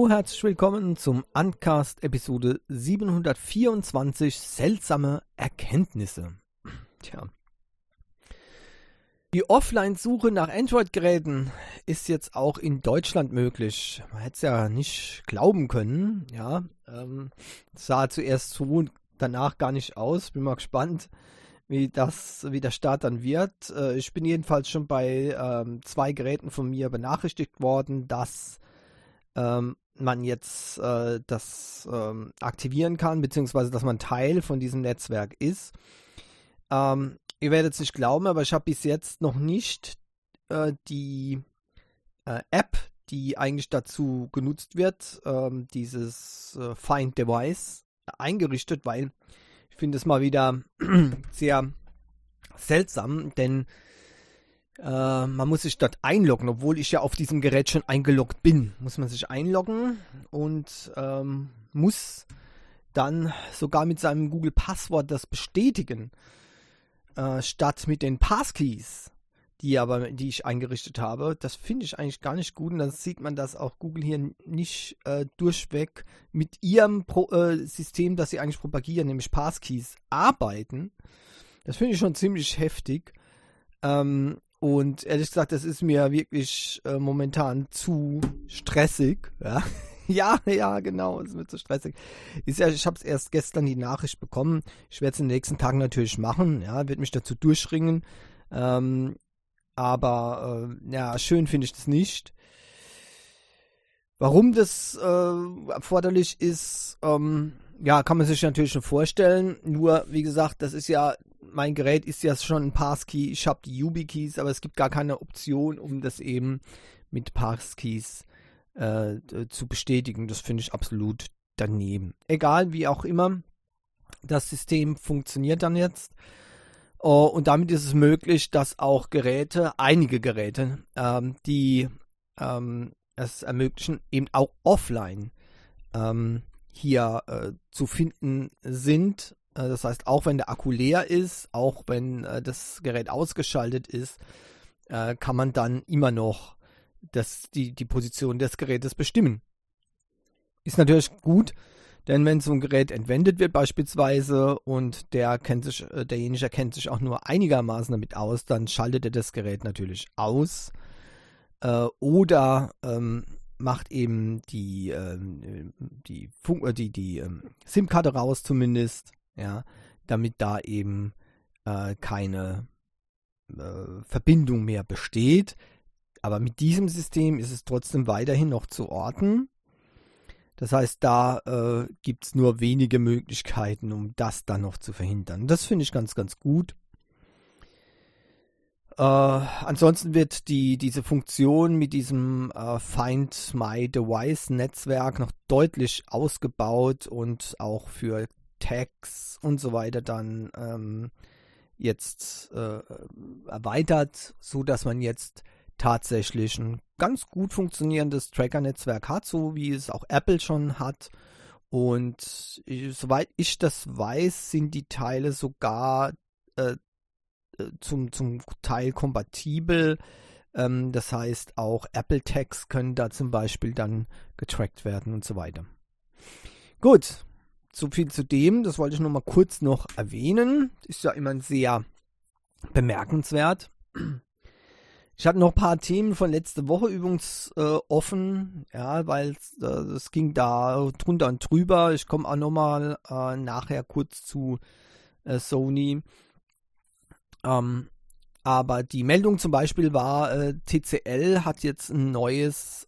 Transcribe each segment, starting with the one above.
Hallo, herzlich willkommen zum Uncast Episode 724 Seltsame Erkenntnisse. Tja. Die Offline-Suche nach Android-Geräten ist jetzt auch in Deutschland möglich. Man hätte es ja nicht glauben können. Ja, sah zuerst so, danach gar nicht aus. Bin mal gespannt, wie der Start dann wird. Ich bin jedenfalls schon bei 2 Geräten von mir benachrichtigt worden, dass man jetzt das aktivieren kann, beziehungsweise dass man Teil von diesem Netzwerk ist. Ihr werdet es nicht glauben, aber ich habe bis jetzt noch nicht die App, die eigentlich dazu genutzt wird, dieses Find Device, eingerichtet, weil ich finde es mal wieder sehr seltsam, denn man muss sich dort einloggen, obwohl ich ja auf diesem Gerät schon eingeloggt bin. Muss man sich einloggen und muss dann sogar mit seinem Google-Passwort das bestätigen, statt mit den Passkeys, die ich eingerichtet habe. Das finde ich eigentlich gar nicht gut und dann sieht man, dass auch Google hier nicht durchweg mit ihrem System, das sie eigentlich propagieren, nämlich Passkeys, arbeiten. Das finde ich schon ziemlich heftig. Und ehrlich gesagt, das ist mir wirklich momentan zu stressig. Ja, ja, genau, es wird zu stressig. Ich habe es erst gestern die Nachricht bekommen. Ich werde es in den nächsten Tagen natürlich machen. Ja, werde mich dazu durchringen. Aber schön finde ich das nicht. Warum das erforderlich ist, kann man sich natürlich schon vorstellen. Nur, wie gesagt, mein Gerät ist ja schon ein Passkey. Ich habe die YubiKeys, aber es gibt gar keine Option, um das eben mit Passkeys zu bestätigen. Das finde ich absolut daneben. Egal, wie auch immer, das System funktioniert dann jetzt. Und damit ist es möglich, dass auch einige Geräte, die es ermöglichen, eben auch offline hier zu finden sind. Das heißt, auch wenn der Akku leer ist, auch wenn das Gerät ausgeschaltet ist, kann man dann immer noch die Position des Gerätes bestimmen. Ist natürlich gut, denn wenn so ein Gerät entwendet wird beispielsweise und derjenige kennt sich auch nur einigermaßen damit aus, dann schaltet er das Gerät natürlich aus oder macht eben die SIM-Karte raus zumindest, ja, damit da eben keine Verbindung mehr besteht. Aber mit diesem System ist es trotzdem weiterhin noch zu orten. Das heißt, da gibt es nur wenige Möglichkeiten, um das dann noch zu verhindern. Das finde ich ganz, ganz gut. Ansonsten wird diese Funktion mit diesem Find My Device Netzwerk noch deutlich ausgebaut und auch für Tags und so weiter dann jetzt erweitert, so dass man jetzt tatsächlich ein ganz gut funktionierendes Tracker-Netzwerk hat, so wie es auch Apple schon hat. Und soweit ich das weiß, sind die Teile sogar zum Teil kompatibel. Das heißt, auch Apple-Tags können da zum Beispiel dann getrackt werden und so weiter. Gut, so viel zu dem. Das wollte ich nur mal kurz noch erwähnen. Ist ja immer sehr bemerkenswert. Ich hatte noch ein paar Themen von letzter Woche übrigens offen, ja, weil es ging da drunter und drüber. Ich komme auch nochmal nachher kurz zu Sony. Aber die Meldung zum Beispiel war, TCL hat jetzt ein neues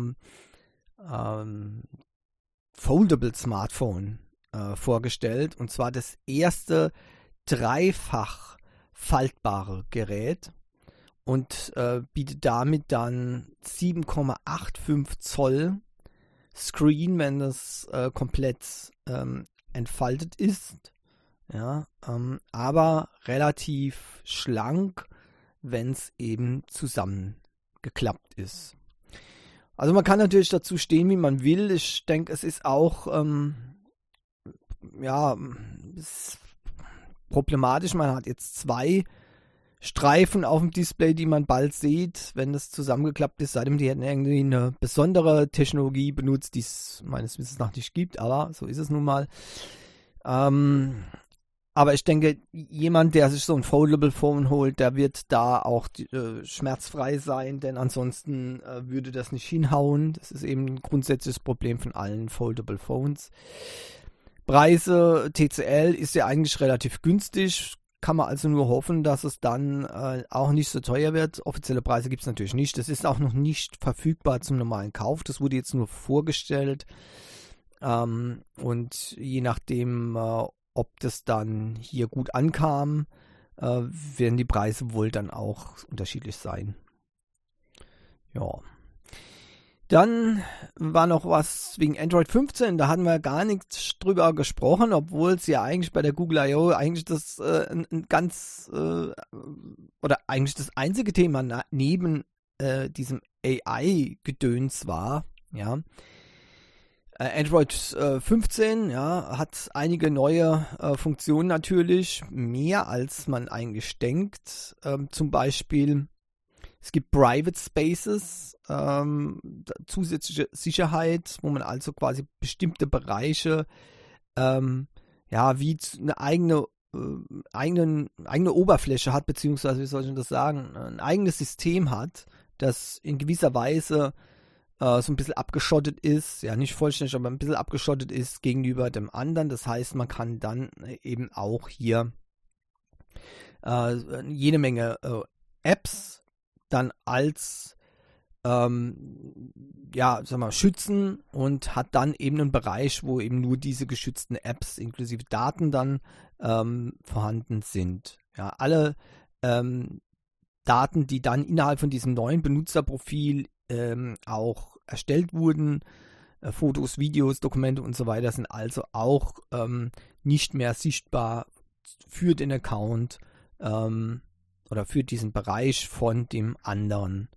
Foldable Smartphone vorgestellt. Und zwar das erste dreifach faltbare Gerät. Und bietet damit dann 7,85 Zoll Screen, wenn das komplett entfaltet ist. Ja, aber relativ schlank, wenn es eben zusammengeklappt ist. Also man kann natürlich dazu stehen, wie man will. Ich denke, es ist auch ist problematisch. Man hat jetzt 2 Streifen auf dem Display, die man bald sieht, wenn das zusammengeklappt ist, seitdem die hätten irgendwie eine besondere Technologie benutzt, die es meines Wissens nach nicht gibt, aber so ist es nun mal. Aber ich denke, jemand, der sich so ein Foldable Phone holt, der wird da auch schmerzfrei sein, denn ansonsten würde das nicht hinhauen. Das ist eben ein grundsätzliches Problem von allen Foldable Phones. Preise, TCL ist ja eigentlich relativ günstig. Kann man also nur hoffen, dass es dann auch nicht so teuer wird. Offizielle Preise gibt es natürlich nicht. Das ist auch noch nicht verfügbar zum normalen Kauf. Das wurde jetzt nur vorgestellt. Und je nachdem, ob das dann hier gut ankam, werden die Preise wohl dann auch unterschiedlich sein. Ja. Dann war noch was wegen Android 15, da hatten wir gar nichts drüber gesprochen, obwohl es ja eigentlich bei der Google I.O. eigentlich das oder eigentlich das einzige Thema neben diesem AI-Gedöns war, ja. Android 15, ja, hat einige neue Funktionen natürlich, mehr als man eigentlich denkt. Zum Beispiel, es gibt Private Spaces, zusätzliche Sicherheit, wo man also quasi bestimmte Bereiche, wie eine eigene Oberfläche hat, beziehungsweise, wie soll ich das sagen, ein eigenes System hat, das in gewisser Weise so ein bisschen abgeschottet ist, ja nicht vollständig, aber ein bisschen abgeschottet ist gegenüber dem anderen. Das heißt, man kann dann eben auch hier jede Menge Apps dann als schützen und hat dann eben einen Bereich, wo eben nur diese geschützten Apps inklusive Daten dann vorhanden sind. Ja, alle Daten, die dann innerhalb von diesem neuen Benutzerprofil auch erstellt wurden, Fotos, Videos, Dokumente und so weiter, sind also auch nicht mehr sichtbar für den Account oder für diesen Bereich von dem anderen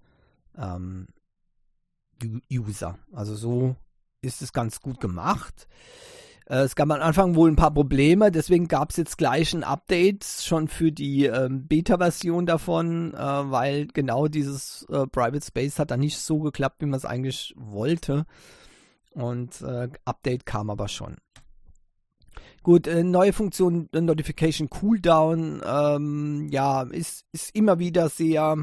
User. Also so ist es ganz gut gemacht. Es gab am Anfang wohl ein paar Probleme, deswegen gab es jetzt gleich ein Update schon für die Beta-Version davon, weil genau dieses Private Space hat dann nicht so geklappt, wie man es eigentlich wollte. Und Update kam aber schon. Gut, neue Funktion Notification Cooldown, ist immer wieder sehr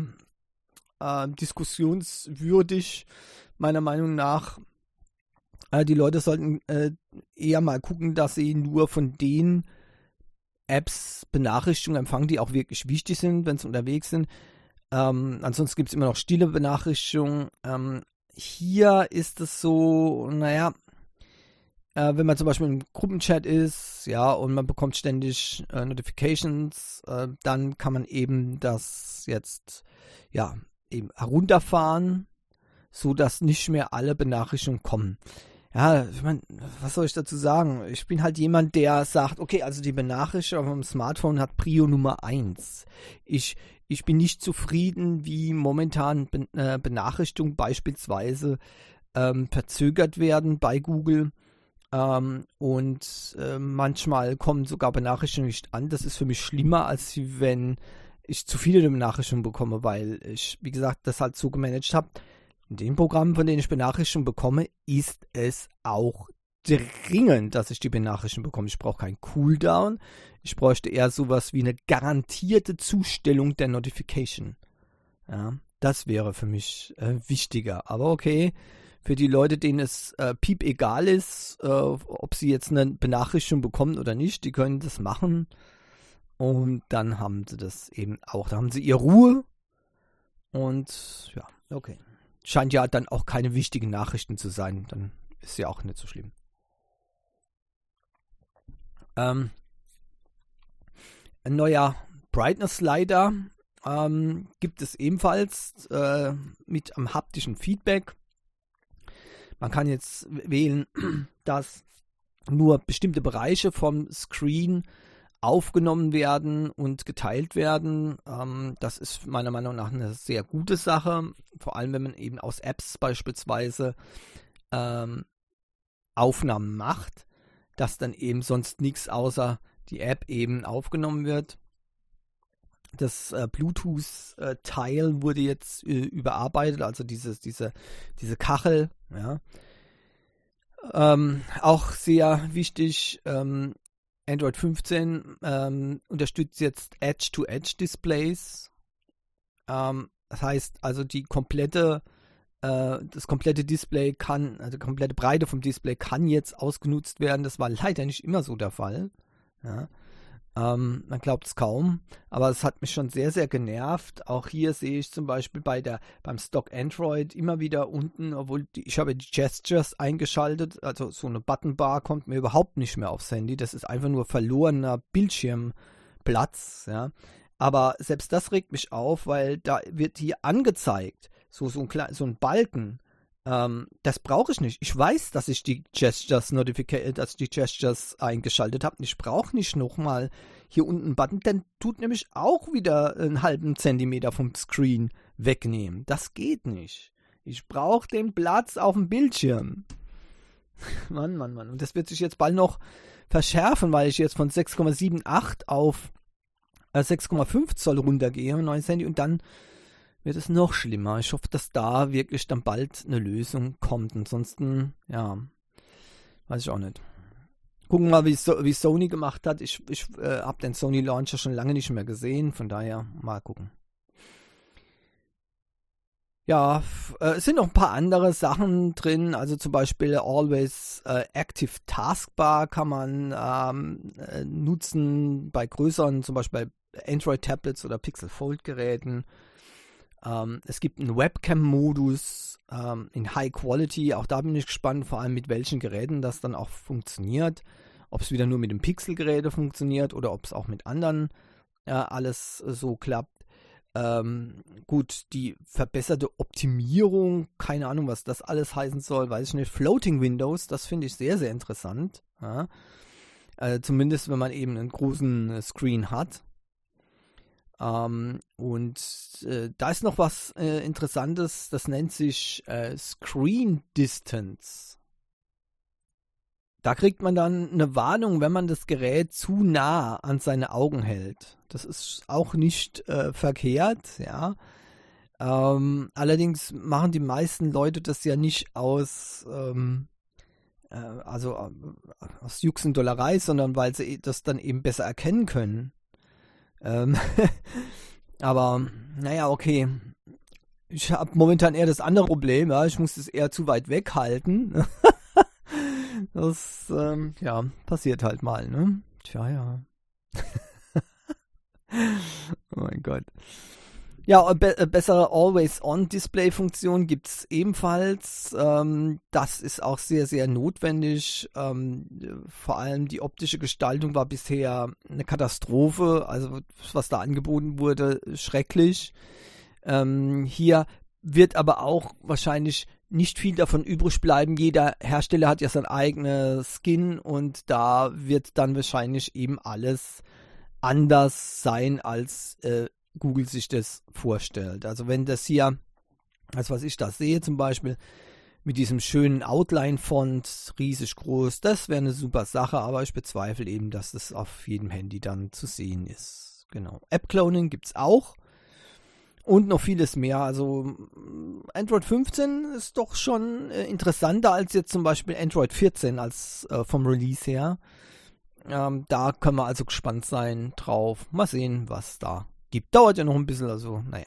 diskussionswürdig, meiner Meinung nach. Die Leute sollten eher mal gucken, dass sie nur von den Apps Benachrichtigungen empfangen, die auch wirklich wichtig sind, wenn sie unterwegs sind. Ansonsten gibt es immer noch stille Benachrichtigungen. Hier ist es so, wenn man zum Beispiel im Gruppenchat ist, ja, und man bekommt ständig Notifications, dann kann man eben das jetzt, eben herunterfahren, so dass nicht mehr alle Benachrichtigungen kommen. Ja, ich meine, was soll ich dazu sagen? Ich bin halt jemand, der sagt, okay, also die Benachrichtigung auf dem Smartphone hat Prio Nummer 1. Ich bin nicht zufrieden, wie momentan Benachrichtigungen beispielsweise verzögert werden bei Google. Manchmal kommen sogar Benachrichtigungen nicht an. Das ist für mich schlimmer, als wenn ich zu viele Benachrichtigungen bekomme, weil ich, wie gesagt, das halt so gemanagt habe. In den Programmen, von denen ich Benachrichtigungen bekomme, ist es auch dringend, dass ich die Benachrichtigung bekomme. Ich brauche keinen Cooldown. Ich bräuchte eher sowas wie eine garantierte Zustellung der Notification. Ja, das wäre für mich wichtiger. Aber okay, für die Leute, denen es piep egal ist, ob sie jetzt eine Benachrichtigung bekommen oder nicht, die können das machen. Und dann haben sie das eben auch. Da haben sie ihre Ruhe. Und ja, okay. Scheint ja dann auch keine wichtigen Nachrichten zu sein. Dann ist ja auch nicht so schlimm. Ein neuer Brightness Slider gibt es ebenfalls mit am haptischen Feedback. Man kann jetzt wählen, dass nur bestimmte Bereiche vom Screen aufgenommen werden und geteilt werden. Das ist meiner Meinung nach eine sehr gute Sache, vor allem wenn man eben aus Apps beispielsweise Aufnahmen macht, dass dann eben sonst nichts außer die App eben aufgenommen wird. Das Bluetooth-Teil wurde jetzt überarbeitet, also diese Kachel, ja. Auch sehr wichtig, Android 15 unterstützt jetzt Edge-to-Edge-Displays. Das heißt also, das komplette Display also die komplette Breite vom Display kann jetzt ausgenutzt werden. Das war leider nicht immer so der Fall. Ja. Man glaubt es kaum, aber es hat mich schon sehr, sehr genervt. Auch hier sehe ich zum Beispiel beim Stock Android immer wieder unten, obwohl ich habe die Gestures eingeschaltet, also so eine Buttonbar kommt mir überhaupt nicht mehr aufs Handy. Das ist einfach nur verlorener Bildschirmplatz. Ja. Aber selbst das regt mich auf, weil da wird hier angezeigt, so ein Balken. Das brauche ich nicht. Ich weiß, dass ich die Gestures eingeschaltet habe. Ich brauche nicht nochmal hier unten einen Button, denn tut nämlich auch wieder einen halben Zentimeter vom Screen wegnehmen. Das geht nicht. Ich brauche den Platz auf dem Bildschirm. Mann. Und das wird sich jetzt bald noch verschärfen, weil ich jetzt von 6,78 auf 6,5 Zoll runtergehe, ein neues Handy, und dann wird es noch schlimmer. Ich hoffe, dass da wirklich dann bald eine Lösung kommt. Ansonsten, ja, weiß ich auch nicht. Gucken wir mal, wie Sony gemacht hat. Ich habe den Sony Launcher schon lange nicht mehr gesehen. Von daher, mal gucken. Ja, es sind noch ein paar andere Sachen drin. Also zum Beispiel Always Active Taskbar kann man nutzen bei größeren, zum Beispiel Android-Tablets oder Pixel-Fold-Geräten. Es gibt einen Webcam-Modus in High Quality. Auch da bin ich gespannt, vor allem mit welchen Geräten das dann auch funktioniert. Ob es wieder nur mit dem Pixel-Geräte funktioniert oder ob es auch mit anderen alles so klappt. Gut, die verbesserte Optimierung, keine Ahnung, was das alles heißen soll, weiß ich nicht. Floating Windows, das finde ich sehr, sehr interessant. Ja. Zumindest, wenn man eben einen großen Screen hat. Und da ist noch was Interessantes, das nennt sich Screen Distance. Da kriegt man dann eine Warnung, wenn man das Gerät zu nah an seine Augen hält. Das ist auch nicht verkehrt, ja. Allerdings machen die meisten Leute das ja nicht aus Jux und Dollerei, sondern weil sie das dann eben besser erkennen können. Aber, naja, okay. Ich habe momentan eher das andere Problem, ja. Ich muss das eher zu weit weghalten. Das, passiert halt mal, ne? Tja, ja. Oh mein Gott. Ja, bessere Always-On-Display-Funktion gibt es ebenfalls. Das ist auch sehr, sehr notwendig. Vor allem die optische Gestaltung war bisher eine Katastrophe. Also was da angeboten wurde, schrecklich. Hier wird aber auch wahrscheinlich nicht viel davon übrig bleiben. Jeder Hersteller hat ja sein eigenes Skin und da wird dann wahrscheinlich eben alles anders sein, als Google sich das vorstellt. Also wenn das hier, also was ich da sehe zum Beispiel, mit diesem schönen Outline-Font, riesig groß, das wäre eine super Sache, aber ich bezweifle eben, dass das auf jedem Handy dann zu sehen ist. Genau. App-Cloning gibt es auch. Und noch vieles mehr. Also Android 15 ist doch schon interessanter als jetzt zum Beispiel Android 14 als vom Release her. Da können wir also gespannt sein drauf. Mal sehen, was da gibt. Dauert ja noch ein bisschen, also naja.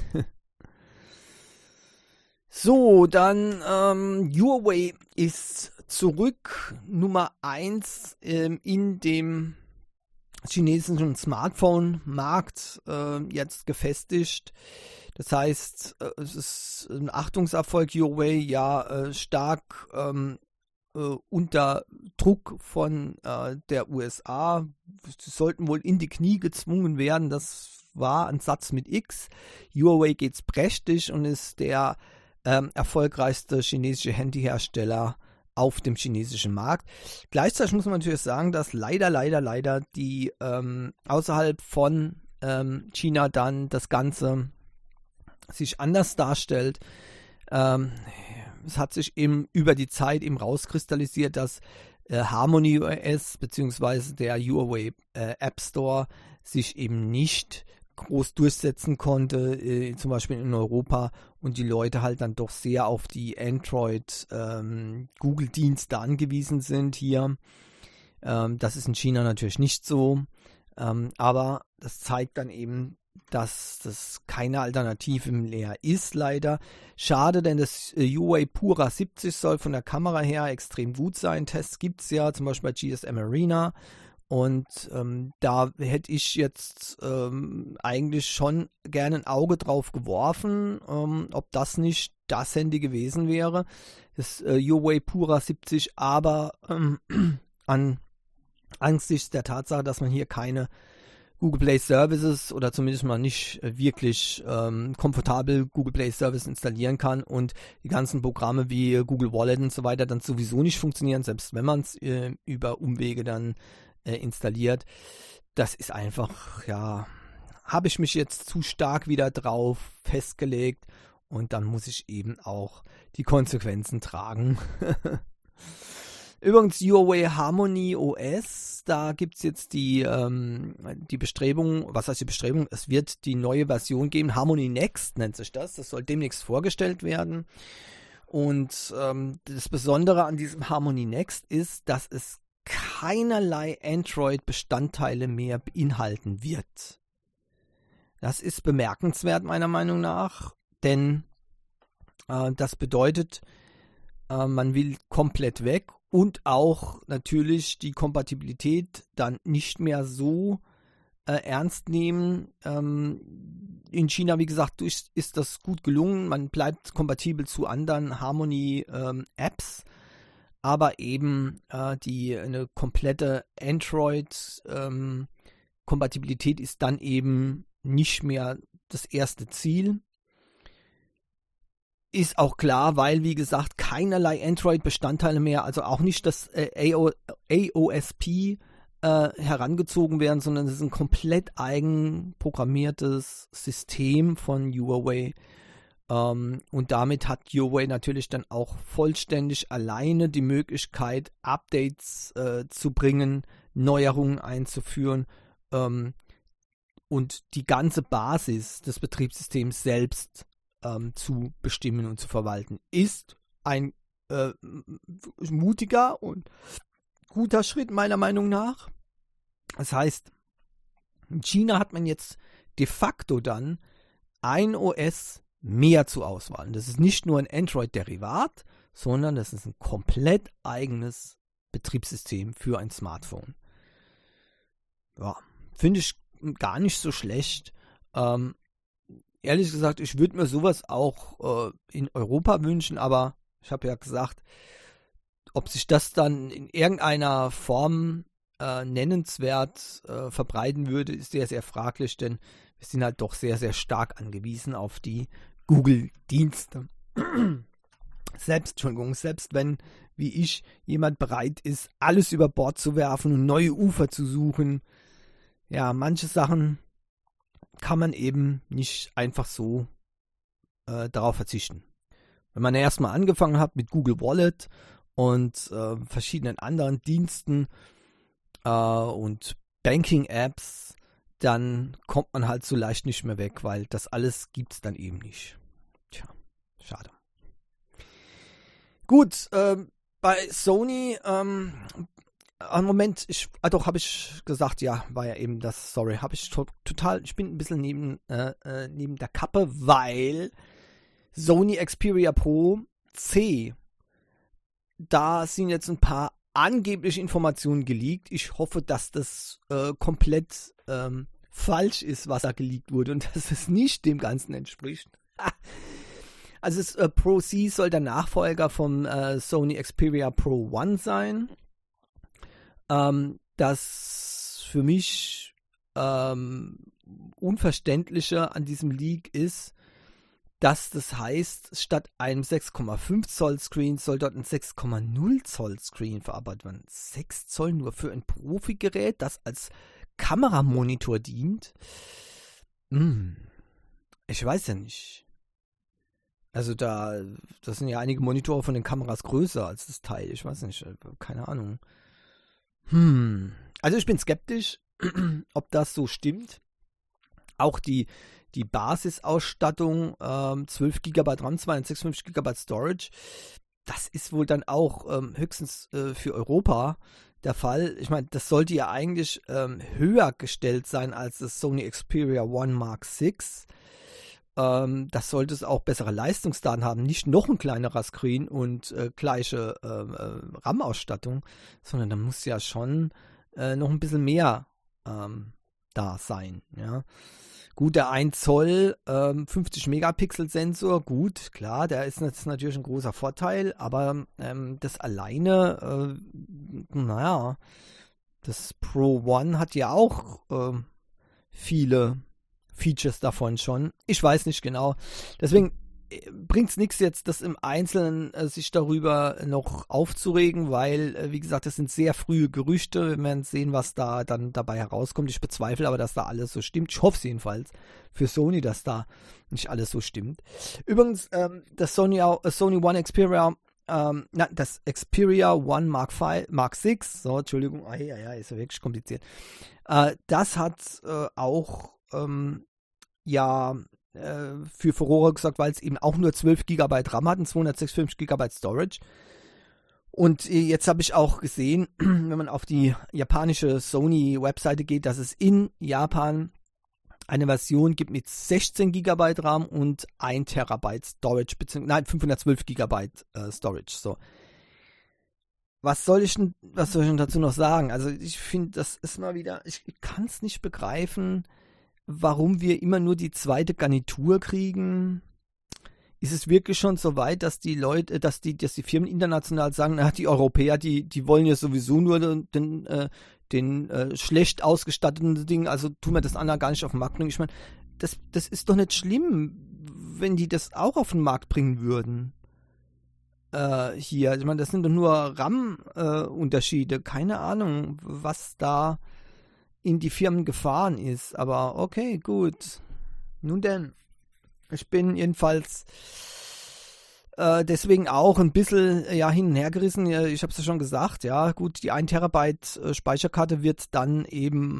So, dann Huawei ist zurück. Nummer 1 in dem chinesischen Smartphone-Markt jetzt gefestigt. Das heißt, es ist ein Achtungserfolg. Huawei ja stark unter Druck von der USA. Sie sollten wohl in die Knie gezwungen werden. Das war ein Satz mit X. Huawei geht's prächtig und ist der erfolgreichste chinesische Handyhersteller auf dem chinesischen Markt. Gleichzeitig muss man natürlich sagen, dass leider die außerhalb von China dann das Ganze sich anders darstellt. Es hat sich eben über die Zeit eben rauskristallisiert, dass Harmony OS bzw. der Huawei App Store sich eben nicht groß durchsetzen konnte, zum Beispiel in Europa, und die Leute halt dann doch sehr auf die Android-Google-Dienste angewiesen sind hier. Das ist in China natürlich nicht so, aber das zeigt dann eben, dass das keine Alternative mehr ist, leider. Schade, denn das Huawei Pura 70 soll von der Kamera her extrem gut sein. Tests gibt es ja, zum Beispiel bei GSM Arena. Und da hätte ich jetzt eigentlich schon gerne ein Auge drauf geworfen, ob das nicht das Handy gewesen wäre. Das Huawei Pura 70, aber angesichts der Tatsache, dass man hier keine Google Play Services oder zumindest mal nicht wirklich komfortabel Google Play Services installieren kann und die ganzen Programme wie Google Wallet und so weiter dann sowieso nicht funktionieren, selbst wenn man es über Umwege dann installiert. Das ist einfach, ja, habe ich mich jetzt zu stark wieder drauf festgelegt und dann muss ich eben auch die Konsequenzen tragen. Übrigens Huawei Harmony OS, da gibt es jetzt die Bestrebung, was heißt die Bestrebung? Es wird die neue Version geben, Harmony Next nennt sich das soll demnächst vorgestellt werden. Und das Besondere an diesem Harmony Next ist, dass es keinerlei Android-Bestandteile mehr beinhalten wird. Das ist bemerkenswert meiner Meinung nach, denn das bedeutet, man will komplett weg und auch natürlich die Kompatibilität dann nicht mehr so ernst nehmen. In China, wie gesagt, ist das gut gelungen. Man bleibt kompatibel zu anderen Harmony-Apps. Aber eben eine komplette Android-Kompatibilität ist dann eben nicht mehr das erste Ziel. Ist auch klar, weil, wie gesagt, keinerlei Android-Bestandteile mehr, also auch nicht das AOSP herangezogen werden, sondern es ist ein komplett eigen programmiertes System von Huawei. Und damit hat Huawei natürlich dann auch vollständig alleine die Möglichkeit, Updates zu bringen, Neuerungen einzuführen und die ganze Basis des Betriebssystems selbst zu bestimmen und zu verwalten. Ist ein mutiger und guter Schritt meiner Meinung nach. Das heißt, in China hat man jetzt de facto dann ein OS mehr zur Auswahl. Das ist nicht nur ein Android-Derivat, sondern das ist ein komplett eigenes Betriebssystem für ein Smartphone. Ja, finde ich gar nicht so schlecht. Ehrlich gesagt, ich würde mir sowas auch in Europa wünschen, aber ich habe ja gesagt, ob sich das dann in irgendeiner Form nennenswert verbreiten würde, ist sehr, sehr fraglich, denn wir sind halt doch sehr, sehr stark angewiesen auf die Google-Dienste. Selbst wenn, wie ich, jemand bereit ist, alles über Bord zu werfen und neue Ufer zu suchen, ja, manche Sachen kann man eben nicht einfach so darauf verzichten. Wenn man erstmal angefangen hat mit Google Wallet und verschiedenen anderen Diensten und Banking-Apps, dann kommt man halt so leicht nicht mehr weg, weil das alles gibt es dann eben nicht. Tja, schade. Gut, bei Sony, Moment, habe ich gesagt, ja, war ja eben das, sorry, habe ich total, ich bin ein bisschen neben der Kappe, weil Sony Xperia Pro C, da sind jetzt ein paar angebliche Informationen geleakt. Ich hoffe, dass das komplett falsch ist, was da geleakt wurde und dass es nicht dem Ganzen entspricht. Also das Pro C soll der Nachfolger vom Sony Xperia Pro One sein. Das für mich Unverständliche an diesem Leak ist, dass das heißt, statt einem 6,5 Zoll Screen soll dort ein 6,0 Zoll Screen verarbeitet werden. 6 Zoll nur für ein Profi-Gerät, das als Kameramonitor dient? Ich weiß ja nicht. Also das sind ja einige Monitore von den Kameras größer als das Teil. Ich weiß nicht, keine Ahnung. Also ich bin skeptisch, ob das so stimmt. Auch die Basisausstattung, 12 GB RAM, 256 GB Storage, das ist wohl dann auch höchstens für Europa der Fall. Ich meine, das sollte ja eigentlich höher gestellt sein als das Sony Xperia One Mark VI. Das sollte es auch bessere Leistungsdaten haben, nicht noch ein kleinerer Screen und gleiche RAM-Ausstattung, sondern da muss ja schon noch ein bisschen mehr da sein. Ja. Gut, der 1 Zoll 50 Megapixel Sensor, gut, klar, der ist jetzt natürlich ein großer Vorteil, aber das alleine, naja, das Pro One hat ja auch viele Features davon schon. Ich weiß nicht genau. Deswegen bringt es nichts jetzt, das im Einzelnen sich darüber noch aufzuregen, weil, wie gesagt, das sind sehr frühe Gerüchte. Wir werden sehen, was da dann dabei herauskommt. Ich bezweifle aber, dass da alles so stimmt. Ich hoffe es jedenfals für Sony, dass da nicht alles so stimmt. Übrigens, das Sony One Xperia, das Xperia One Mark VI, so, Entschuldigung, ist ja wirklich kompliziert. Das hat auch, für Furore gesorgt, weil es eben auch nur 12 GB RAM hat und 256 GB Storage. Und jetzt habe ich auch gesehen, wenn man auf die japanische Sony-Webseite geht, dass es in Japan eine Version gibt mit 16 GB RAM und 1 TB Storage, beziehungsweise 512 GB Storage. So. Was soll ich denn dazu noch sagen? Also ich finde, das ist mal wieder, ich kann es nicht begreifen, warum wir immer nur die zweite Garnitur kriegen. Ist es wirklich schon so weit, dass die Leute, dass die Firmen international sagen, na, die Europäer, die wollen ja sowieso nur den schlecht ausgestatteten Ding, also tun wir das andere gar nicht auf den Markt bringen. Ich meine, das ist doch nicht schlimm, wenn die das auch auf den Markt bringen würden. Hier, ich meine, das sind doch nur RAM-Unterschiede. Keine Ahnung, was da in die Firmen gefahren ist. Aber okay, gut. Nun denn, ich bin jedenfalls deswegen auch ein bisschen hin und her gerissen. Ich habe es ja schon gesagt, ja gut, die 1 Terabyte Speicherkarte wird dann eben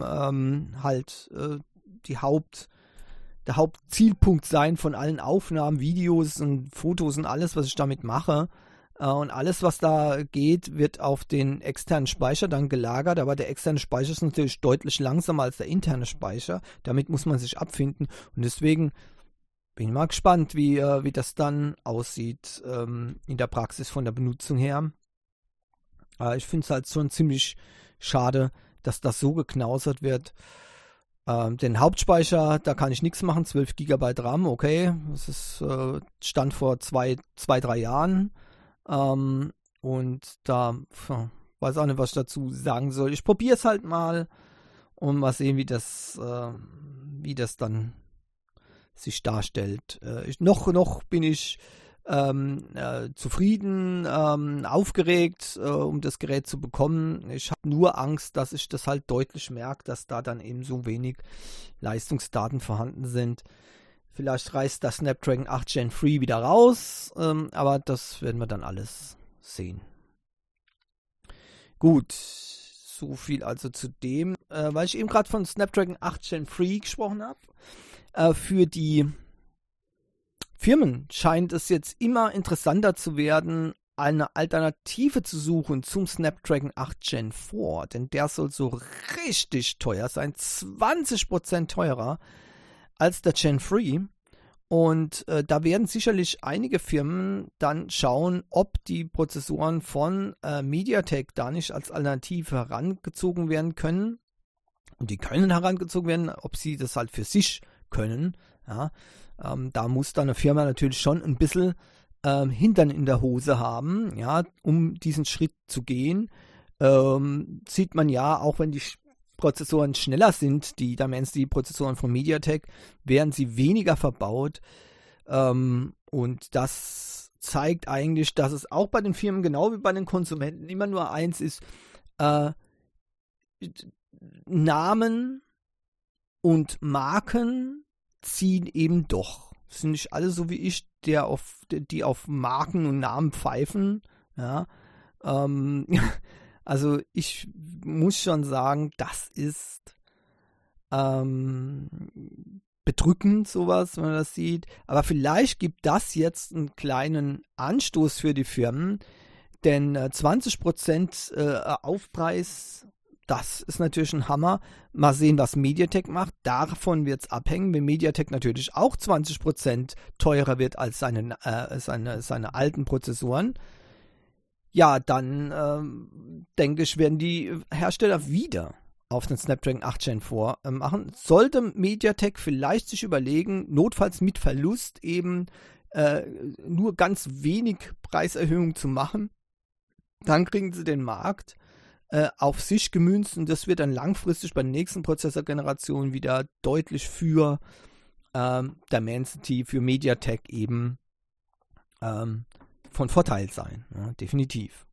der Hauptzielpunkt sein von allen Aufnahmen, Videos und Fotos und alles, was ich damit mache. Und alles, was da geht, wird auf den externen Speicher dann gelagert, aber der externe Speicher ist natürlich deutlich langsamer als der interne Speicher. Damit muss man sich abfinden und deswegen bin ich mal gespannt, wie das dann aussieht in der Praxis von der Benutzung her. Ich finde es halt schon ziemlich schade, dass das so geknausert wird. Den Hauptspeicher, da kann ich nichts machen, 12 GB RAM, okay, das ist Stand vor 2-3 Jahren. Und da weiß auch nicht, was ich dazu sagen soll. Ich probiere es halt mal und mal sehen, wie das dann sich darstellt. Noch bin ich zufrieden, aufgeregt, um das Gerät zu bekommen. Ich habe nur Angst, dass ich das halt deutlich merke, dass da dann eben so wenig Leistungsdaten vorhanden sind. Vielleicht reißt das Snapdragon 8 Gen 3 wieder raus, aber das werden wir dann alles sehen. Gut, so viel also zu dem, weil ich eben gerade von Snapdragon 8 Gen 3 gesprochen habe. Für die Firmen scheint es jetzt immer interessanter zu werden, eine Alternative zu suchen zum Snapdragon 8 Gen 4, denn der soll so richtig teuer sein, 20% teurer als der Gen 3. Und da werden sicherlich einige Firmen dann schauen, ob die Prozessoren von MediaTek da nicht als Alternative herangezogen werden können. Und die können herangezogen werden, ob sie das halt für sich können. Ja. Da muss dann eine Firma natürlich schon ein bisschen Hintern in der Hose haben, ja, um diesen Schritt zu gehen. Sieht man ja, auch wenn die Prozessoren schneller sind, die Prozessoren von MediaTek, werden sie weniger verbaut. Und das zeigt eigentlich, dass es auch bei den Firmen, genau wie bei den Konsumenten, immer nur eins ist, Namen und Marken ziehen eben doch. Das sind nicht alle so wie ich, die auf Marken und Namen pfeifen. Ja. Also ich muss schon sagen, das ist bedrückend, sowas, wenn man das sieht. Aber vielleicht gibt das jetzt einen kleinen Anstoß für die Firmen, denn 20% Aufpreis, das ist natürlich ein Hammer. Mal sehen, was MediaTek macht. Davon wird es abhängen, wenn MediaTek natürlich auch 20% teurer wird als seine alten Prozessoren. Ja, dann denke ich, werden die Hersteller wieder auf den Snapdragon 8 Gen 4 machen. Sollte MediaTek vielleicht sich überlegen, notfalls mit Verlust eben nur ganz wenig Preiserhöhung zu machen, dann kriegen sie den Markt auf sich gemünzt und das wird dann langfristig bei der nächsten Prozessorgeneration wieder deutlich für Dimensity, für MediaTek eben von Vorteil sein. Ja, definitiv.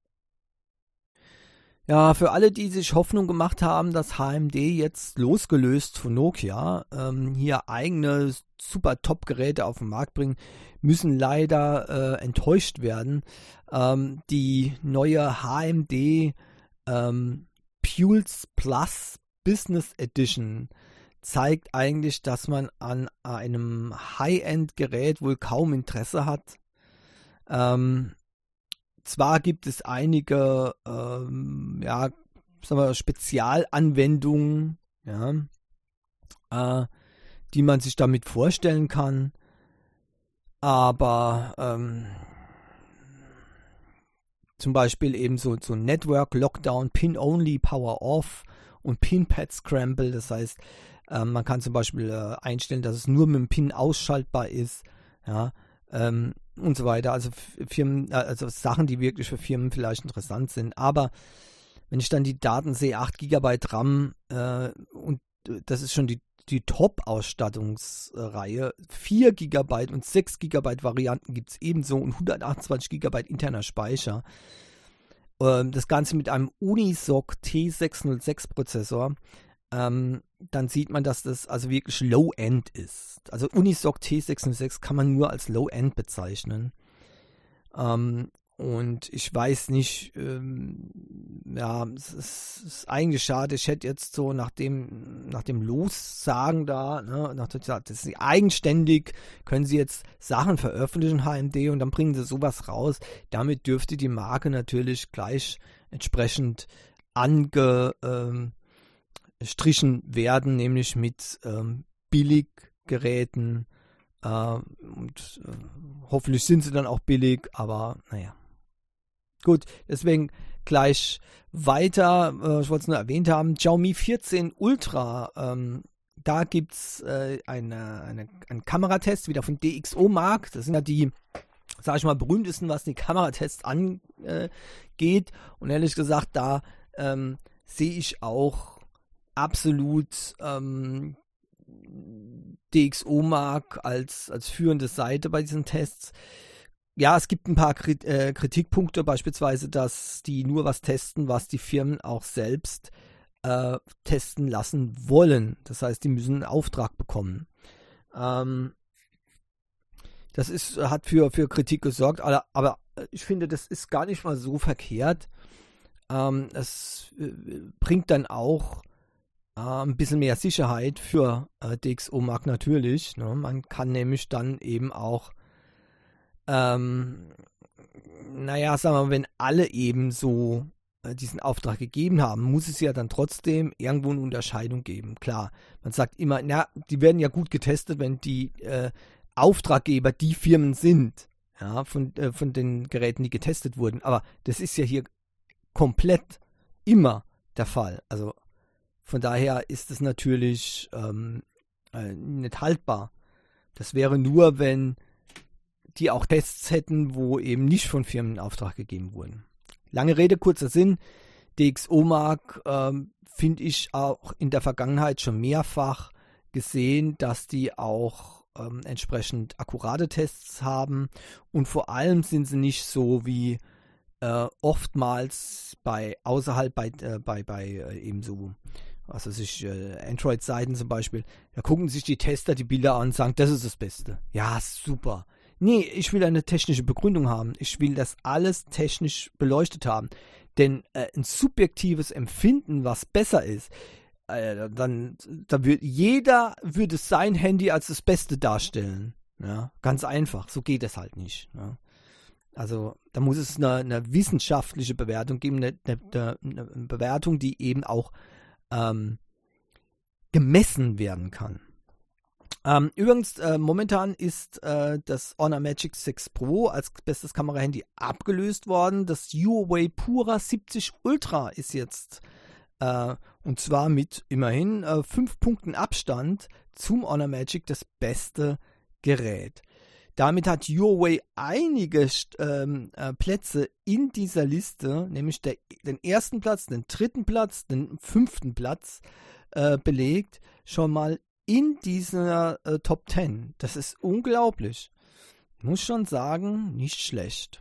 Ja, für alle, die sich Hoffnung gemacht haben, dass HMD jetzt losgelöst von Nokia hier eigene super Top-Geräte auf den Markt bringen, müssen leider enttäuscht werden. Die neue HMD Pulse Plus Business Edition zeigt eigentlich, dass man an einem High-End-Gerät wohl kaum Interesse hat. Zwar gibt es einige Spezialanwendungen, die man sich damit vorstellen kann, aber zum Beispiel eben so Network Lockdown, Pin Only, Power Off und Pin Pad Scramble. Das heißt, man kann zum Beispiel einstellen, dass es nur mit dem Pin ausschaltbar ist, und so weiter. Also Firmen, also Sachen, die wirklich für Firmen vielleicht interessant sind. Aber wenn ich dann die Daten sehe, 8 GB RAM und das ist schon die Top-Ausstattungsreihe, 4 GB und 6 GB Varianten gibt es ebenso und 128 GB interner Speicher. Das Ganze mit einem Unisoc T606 Prozessor. Dann sieht man, dass das also wirklich Low-End ist. Also Unisoc T606 kann man nur als Low-End bezeichnen. Und ich weiß nicht, es ist eigentlich schade. Ich hätte jetzt so nach dem Lossagen da, das ist eigenständig, können sie jetzt Sachen veröffentlichen, HMD, und dann bringen sie sowas raus. Damit dürfte die Marke natürlich gleich entsprechend angestrichen werden, nämlich mit Billiggeräten. Und hoffentlich sind sie dann auch billig, aber naja. Gut, deswegen gleich weiter. Ich wollte es nur erwähnt haben. Xiaomi 14 Ultra. Da gibt es einen Kameratest wieder von DxOMark. Das sind ja die, sage ich mal, berühmtesten, was die Kameratests angeht. Und ehrlich gesagt, da sehe ich auch absolut DxOMark als führende Seite bei diesen Tests. Ja, es gibt ein paar Kritikpunkte, beispielsweise, dass die nur was testen, was die Firmen auch selbst testen lassen wollen. Das heißt, die müssen einen Auftrag bekommen. Das hat für Kritik gesorgt, aber ich finde, das ist gar nicht mal so verkehrt. Es bringt dann auch ein bisschen mehr Sicherheit für DxOMark natürlich. Ne? Man kann nämlich dann eben auch sagen wir mal, wenn alle eben so diesen Auftrag gegeben haben, muss es ja dann trotzdem irgendwo eine Unterscheidung geben. Klar, man sagt immer, die werden ja gut getestet, wenn die Auftraggeber die Firmen sind, ja, von den Geräten, die getestet wurden. Aber das ist ja hier komplett immer der Fall. Also von daher ist es natürlich nicht haltbar. Das wäre nur, wenn die auch Tests hätten, wo eben nicht von Firmen in Auftrag gegeben wurden. Lange Rede, kurzer Sinn. DxOMark finde ich auch in der Vergangenheit schon mehrfach gesehen, dass die auch entsprechend akkurate Tests haben und vor allem sind sie nicht so wie oftmals bei eben so, was weiß ich, Android-Seiten zum Beispiel, da gucken sich die Tester die Bilder an und sagen, das ist das Beste. Ja, super. Nee, ich will eine technische Begründung haben. Ich will das alles technisch beleuchtet haben. Denn ein subjektives Empfinden, was besser ist, jeder würde sein Handy als das Beste darstellen. Ja, ganz einfach. So geht es halt nicht. Ja. Also da muss es eine wissenschaftliche Bewertung geben, eine Bewertung, die eben auch gemessen werden kann. Übrigens, momentan ist das Honor Magic 6 Pro als bestes Kamerahandy abgelöst worden. Das Huawei Pura 70 Ultra ist jetzt, und zwar mit immerhin 5 Punkten Abstand zum Honor Magic das beste Gerät. Damit hat Huawei einige Plätze in dieser Liste, nämlich den ersten Platz, den dritten Platz, den 5. Platz belegt, schon mal in dieser Top 10. Das ist unglaublich. Muss schon sagen, nicht schlecht.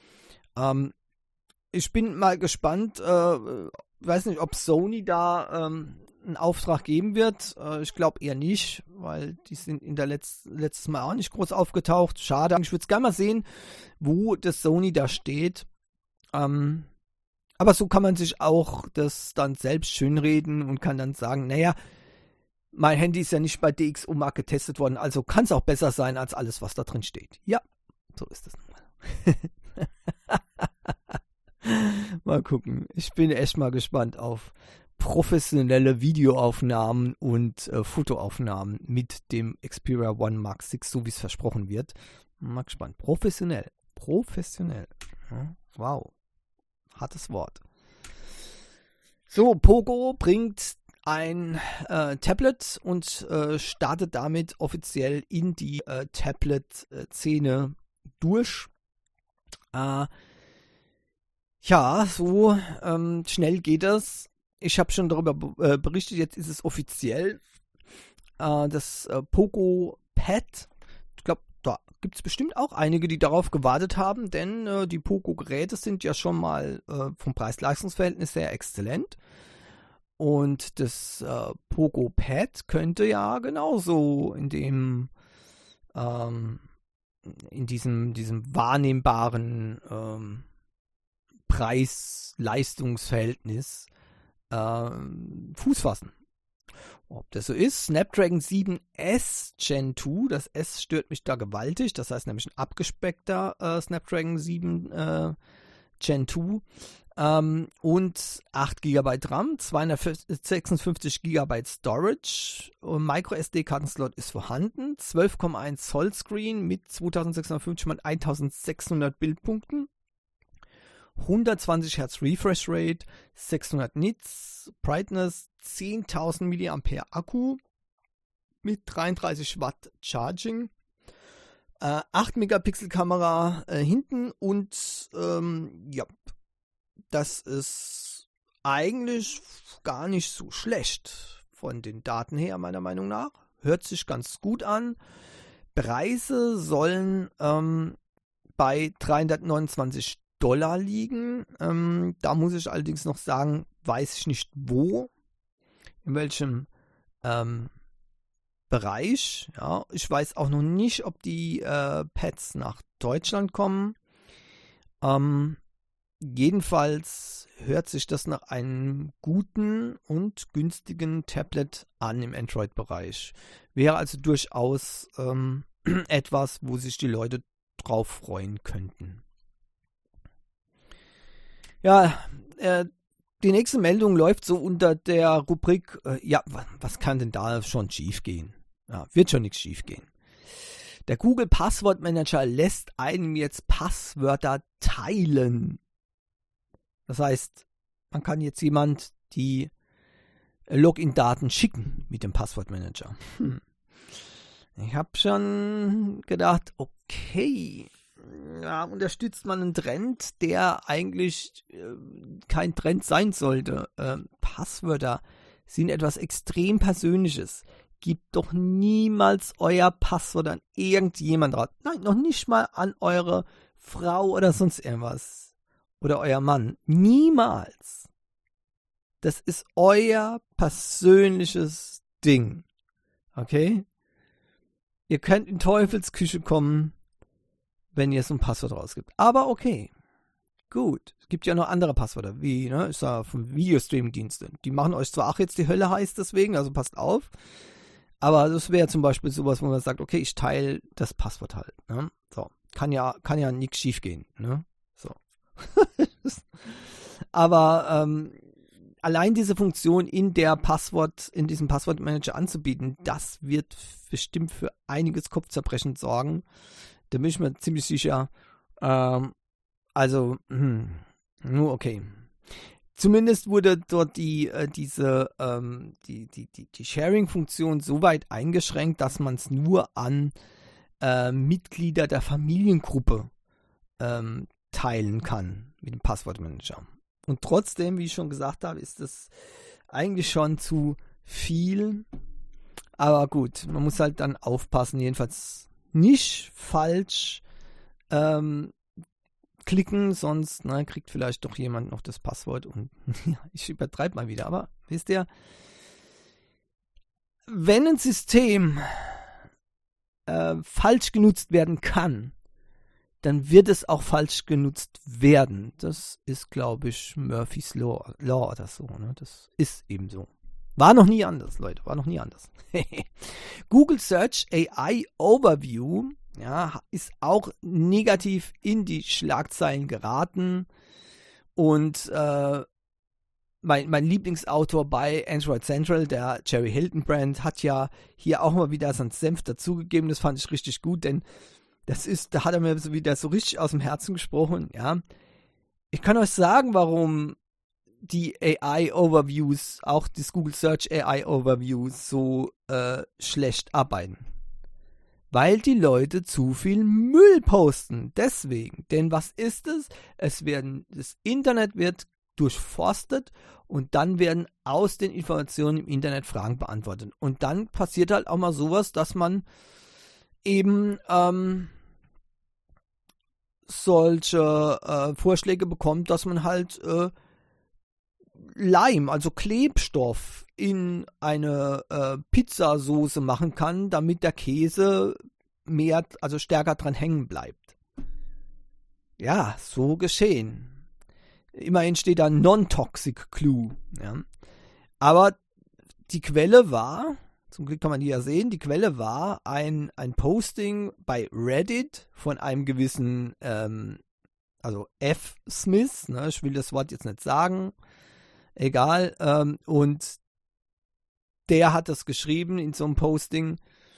Ich bin mal gespannt, weiß nicht, ob Sony da einen Auftrag geben wird. Ich glaube eher nicht, weil die sind letztes Mal auch nicht groß aufgetaucht. Schade. Ich würde es gerne mal sehen, wo das Sony da steht. Aber so kann man sich auch das dann selbst schönreden und kann dann sagen, naja, mein Handy ist ja nicht bei DxO-Mark getestet worden, also kann es auch besser sein als alles, was da drin steht. Ja, so ist es nun mal. Mal gucken. Ich bin echt mal gespannt auf professionelle Videoaufnahmen und Fotoaufnahmen mit dem Xperia One Mark 6, so wie es versprochen wird. Mal gespannt. Professionell. Ja, wow. Hartes Wort. So, Poco bringt ein Tablet und startet damit offiziell in die Tablet-Szene durch. Ja, so schnell geht das. Ich habe schon darüber berichtet, jetzt ist es offiziell. Das Poco Pad, ich glaube, da gibt es bestimmt auch einige, die darauf gewartet haben, denn die Poco-Geräte sind ja schon mal vom Preis-Leistungs-Verhältnis sehr exzellent. Und das Poco Pad könnte ja genauso in diesem wahrnehmbaren Preis-Leistungs-Verhältnis Fuß fassen. Ob das so ist, Snapdragon 7S Gen 2, das S stört mich da gewaltig, das heißt nämlich ein abgespeckter Snapdragon 7 Gen 2. Und 8 GB RAM, 256 GB Storage, Micro-SD-Kartenslot ist vorhanden, 12,1 Zoll Screen mit 2650 x 1600 Bildpunkten, 120 Hz Refresh Rate, 600 Nits, Brightness, 10.000 mAh Akku mit 33 Watt Charging, 8 Megapixel Kamera hinten und ja, das ist eigentlich gar nicht so schlecht von den Daten her, meiner Meinung nach. Hört sich ganz gut an. Preise sollen bei $329 liegen. Da muss ich allerdings noch sagen, weiß ich nicht wo, in welchem Bereich. Ja, ich weiß auch noch nicht, ob die Pads nach Deutschland kommen. Jedenfalls hört sich das nach einem guten und günstigen Tablet an im Android-Bereich. Wäre also durchaus etwas, wo sich die Leute drauf freuen könnten. Ja, die nächste Meldung läuft so unter der Rubrik, ja, was kann denn da schon schief gehen? Ja, wird schon nichts schief gehen. Der Google Passwortmanager lässt einem jetzt Passwörter teilen. Das heißt, man kann jetzt jemand die Login-Daten schicken mit dem Passwortmanager. Ich habe schon gedacht, okay, ja, unterstützt man einen Trend, der eigentlich kein Trend sein sollte. Passwörter sind etwas extrem Persönliches. Gebt doch niemals euer Passwort an irgendjemand raus. Nein, noch nicht mal an eure Frau oder sonst irgendwas. Oder euer Mann. Niemals. Das ist euer persönliches Ding. Okay? Ihr könnt in Teufelsküche kommen, wenn ihr so ein Passwort rausgibt. Aber okay. gut. Es gibt ja noch andere Passwörter, wie, ne, ich sag, von Videostreaming-Dienste. Die machen euch zwar auch jetzt die Hölle heiß deswegen, also passt auf. Aber das wäre zum Beispiel sowas, wo man sagt, okay, ich teile das Passwort halt. Ne? So. Kann ja nichts schief gehen. Ne? So. Aber allein diese Funktion in diesem Passwortmanager anzubieten, das wird bestimmt für einiges Kopfzerbrechen sorgen. Da bin ich mir ziemlich sicher. Nur okay. Zumindest wurde dort die Sharing-Funktion so weit eingeschränkt, dass man es nur an Mitglieder der Familiengruppe teilen kann mit dem Passwortmanager. Und trotzdem, wie ich schon gesagt habe, ist das eigentlich schon zu viel. Aber gut, man muss halt dann aufpassen, jedenfalls nicht falsch klicken, sonst kriegt vielleicht doch jemand noch das Passwort und ich übertreibe mal wieder. Aber wisst ihr, wenn ein System falsch genutzt werden kann, dann wird es auch falsch genutzt werden. Das ist, glaube ich, Murphy's Law oder so. Ne? Das ist eben so. War noch nie anders, Leute. War noch nie anders. Google Search AI Overview ist auch negativ in die Schlagzeilen geraten. Und mein Lieblingsautor bei Android Central, der Jerry Hildenbrand, hat ja hier auch mal wieder seinen Senf dazugegeben. Das fand ich richtig gut, denn da hat er mir wieder so richtig aus dem Herzen gesprochen, ja. Ich kann euch sagen, warum die AI-Overviews, auch das Google Search AI-Overview so schlecht arbeiten. Weil die Leute zu viel Müll posten. Deswegen. Denn was ist es? Das Internet wird durchforstet und dann werden aus den Informationen im Internet Fragen beantwortet. Und dann passiert halt auch mal sowas, dass man eben solche Vorschläge bekommt, dass man halt Leim, also Klebstoff, in eine Pizzasoße machen kann, damit der Käse stärker dran hängen bleibt. Ja, so geschehen. Immerhin steht da Non-Toxic Clue. Ja. Aber die Quelle war, zum Glück kann man die ja sehen, die Quelle war ein Posting bei Reddit von einem gewissen, F. Smith, ne, ich will das Wort jetzt nicht sagen, egal, und der hat das geschrieben in so einem Posting.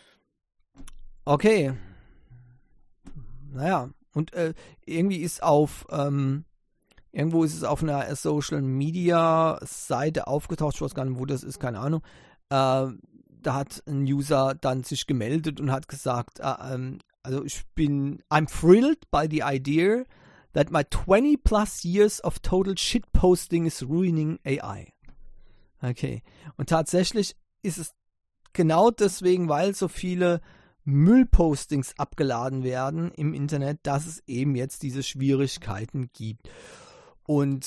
Okay, naja, und irgendwie ist irgendwo ist es auf einer Social Media Seite aufgetaucht, ich weiß gar nicht, wo das ist, keine Ahnung, da hat ein User dann sich gemeldet und hat gesagt, I'm thrilled by the idea that my 20 plus years of total shitposting is ruining AI. Okay. Und tatsächlich ist es genau deswegen, weil so viele Müllpostings abgeladen werden im Internet, dass es eben jetzt diese Schwierigkeiten gibt. Und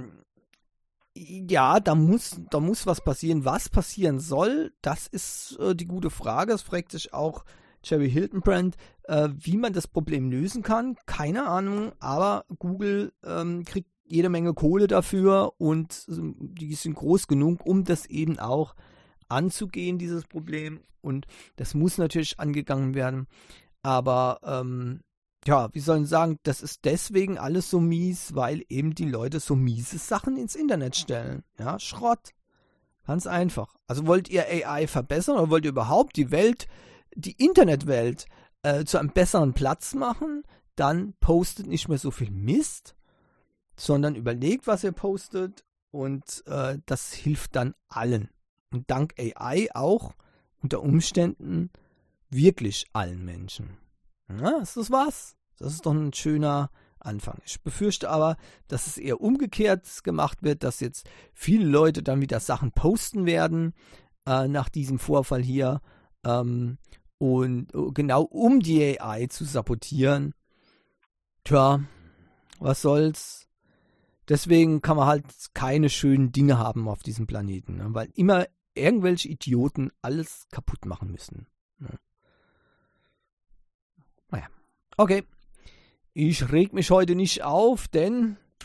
da muss was passieren. Was passieren soll, das ist die gute Frage. Das fragt sich auch Jerry Hildenbrand, wie man das Problem lösen kann. Keine Ahnung, aber Google kriegt jede Menge Kohle dafür und die sind groß genug, um das eben auch anzugehen, dieses Problem. Und das muss natürlich angegangen werden. Aber wie soll ich sagen, das ist deswegen alles so mies, weil eben die Leute so miese Sachen ins Internet stellen. Ja, Schrott. Ganz einfach. Also wollt ihr AI verbessern oder wollt ihr überhaupt die Internetwelt zu einem besseren Platz machen? Dann postet nicht mehr so viel Mist, sondern überlegt, was ihr postet und das hilft dann allen. Und dank AI auch unter Umständen wirklich allen Menschen. Ja, ist das was? Das ist doch ein schöner Anfang. Ich befürchte aber, dass es eher umgekehrt gemacht wird, dass jetzt viele Leute dann wieder Sachen posten werden nach diesem Vorfall hier und genau um die AI zu sabotieren. Tja, was soll's? Deswegen kann man halt keine schönen Dinge haben auf diesem Planeten, ne? Weil immer irgendwelche Idioten alles kaputt machen müssen. Ne? Naja, okay. Ich reg mich heute nicht auf, denn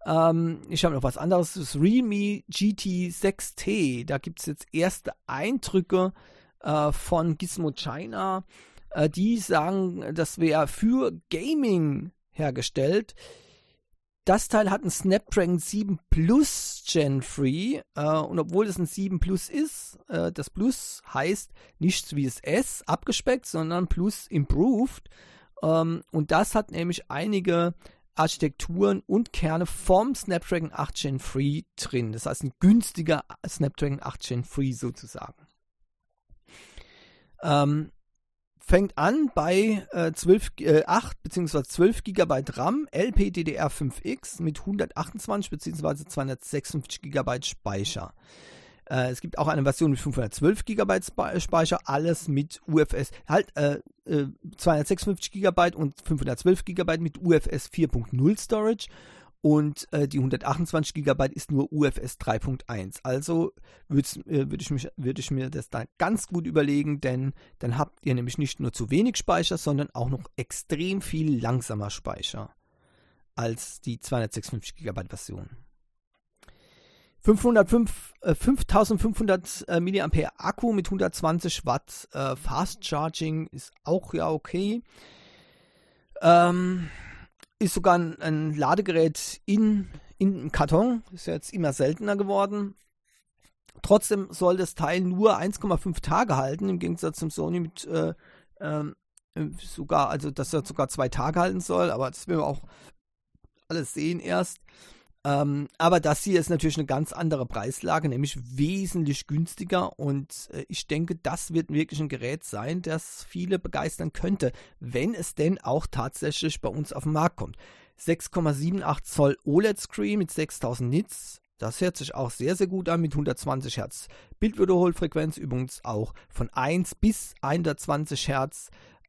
Ich habe noch was anderes, das Realme GT6T. Da gibt es jetzt erste Eindrücke von Gizmo China. Die sagen, das wäre für Gaming hergestellt. Das Teil hat einen Snapdragon 7 Plus Gen 3 und obwohl es ein 7 Plus ist, das Plus heißt nichts wie das S abgespeckt, sondern Plus Improved. Und das hat nämlich einige Architekturen und Kerne vom Snapdragon 8 Gen 3 drin. Das heißt ein günstiger Snapdragon 8 Gen 3 sozusagen. Fängt an bei 8 bzw. 12 GB RAM, LPDDR5X mit 128 bzw. 256 GB Speicher. Es gibt auch eine Version mit 512 GB Speicher, alles mit UFS, 256 GB und 512 GB mit UFS 4.0 Storage und die 128 GB ist nur UFS 3.1. Also würde ich mir das da ganz gut überlegen, denn dann habt ihr nämlich nicht nur zu wenig Speicher, sondern auch noch extrem viel langsamer Speicher als die 256 GB Version. 5500 mAh Akku mit 120 Watt Fast Charging ist auch ja okay. Ist sogar ein Ladegerät in einem Karton, ist ja jetzt immer seltener geworden. Trotzdem soll das Teil nur 1,5 Tage halten, im Gegensatz zum Sony mit sogar, also dass er sogar 2 Tage halten soll, aber das werden wir auch alles sehen erst. Aber das hier ist natürlich eine ganz andere Preislage, nämlich wesentlich günstiger und ich denke, das wird wirklich ein Gerät sein, das viele begeistern könnte, wenn es denn auch tatsächlich bei uns auf den Markt kommt. 6,78 Zoll OLED-Screen mit 6000 Nits, das hört sich auch sehr, sehr gut an mit 120 Hertz Bildwiederholfrequenz, übrigens auch von 1 bis 120 Hertz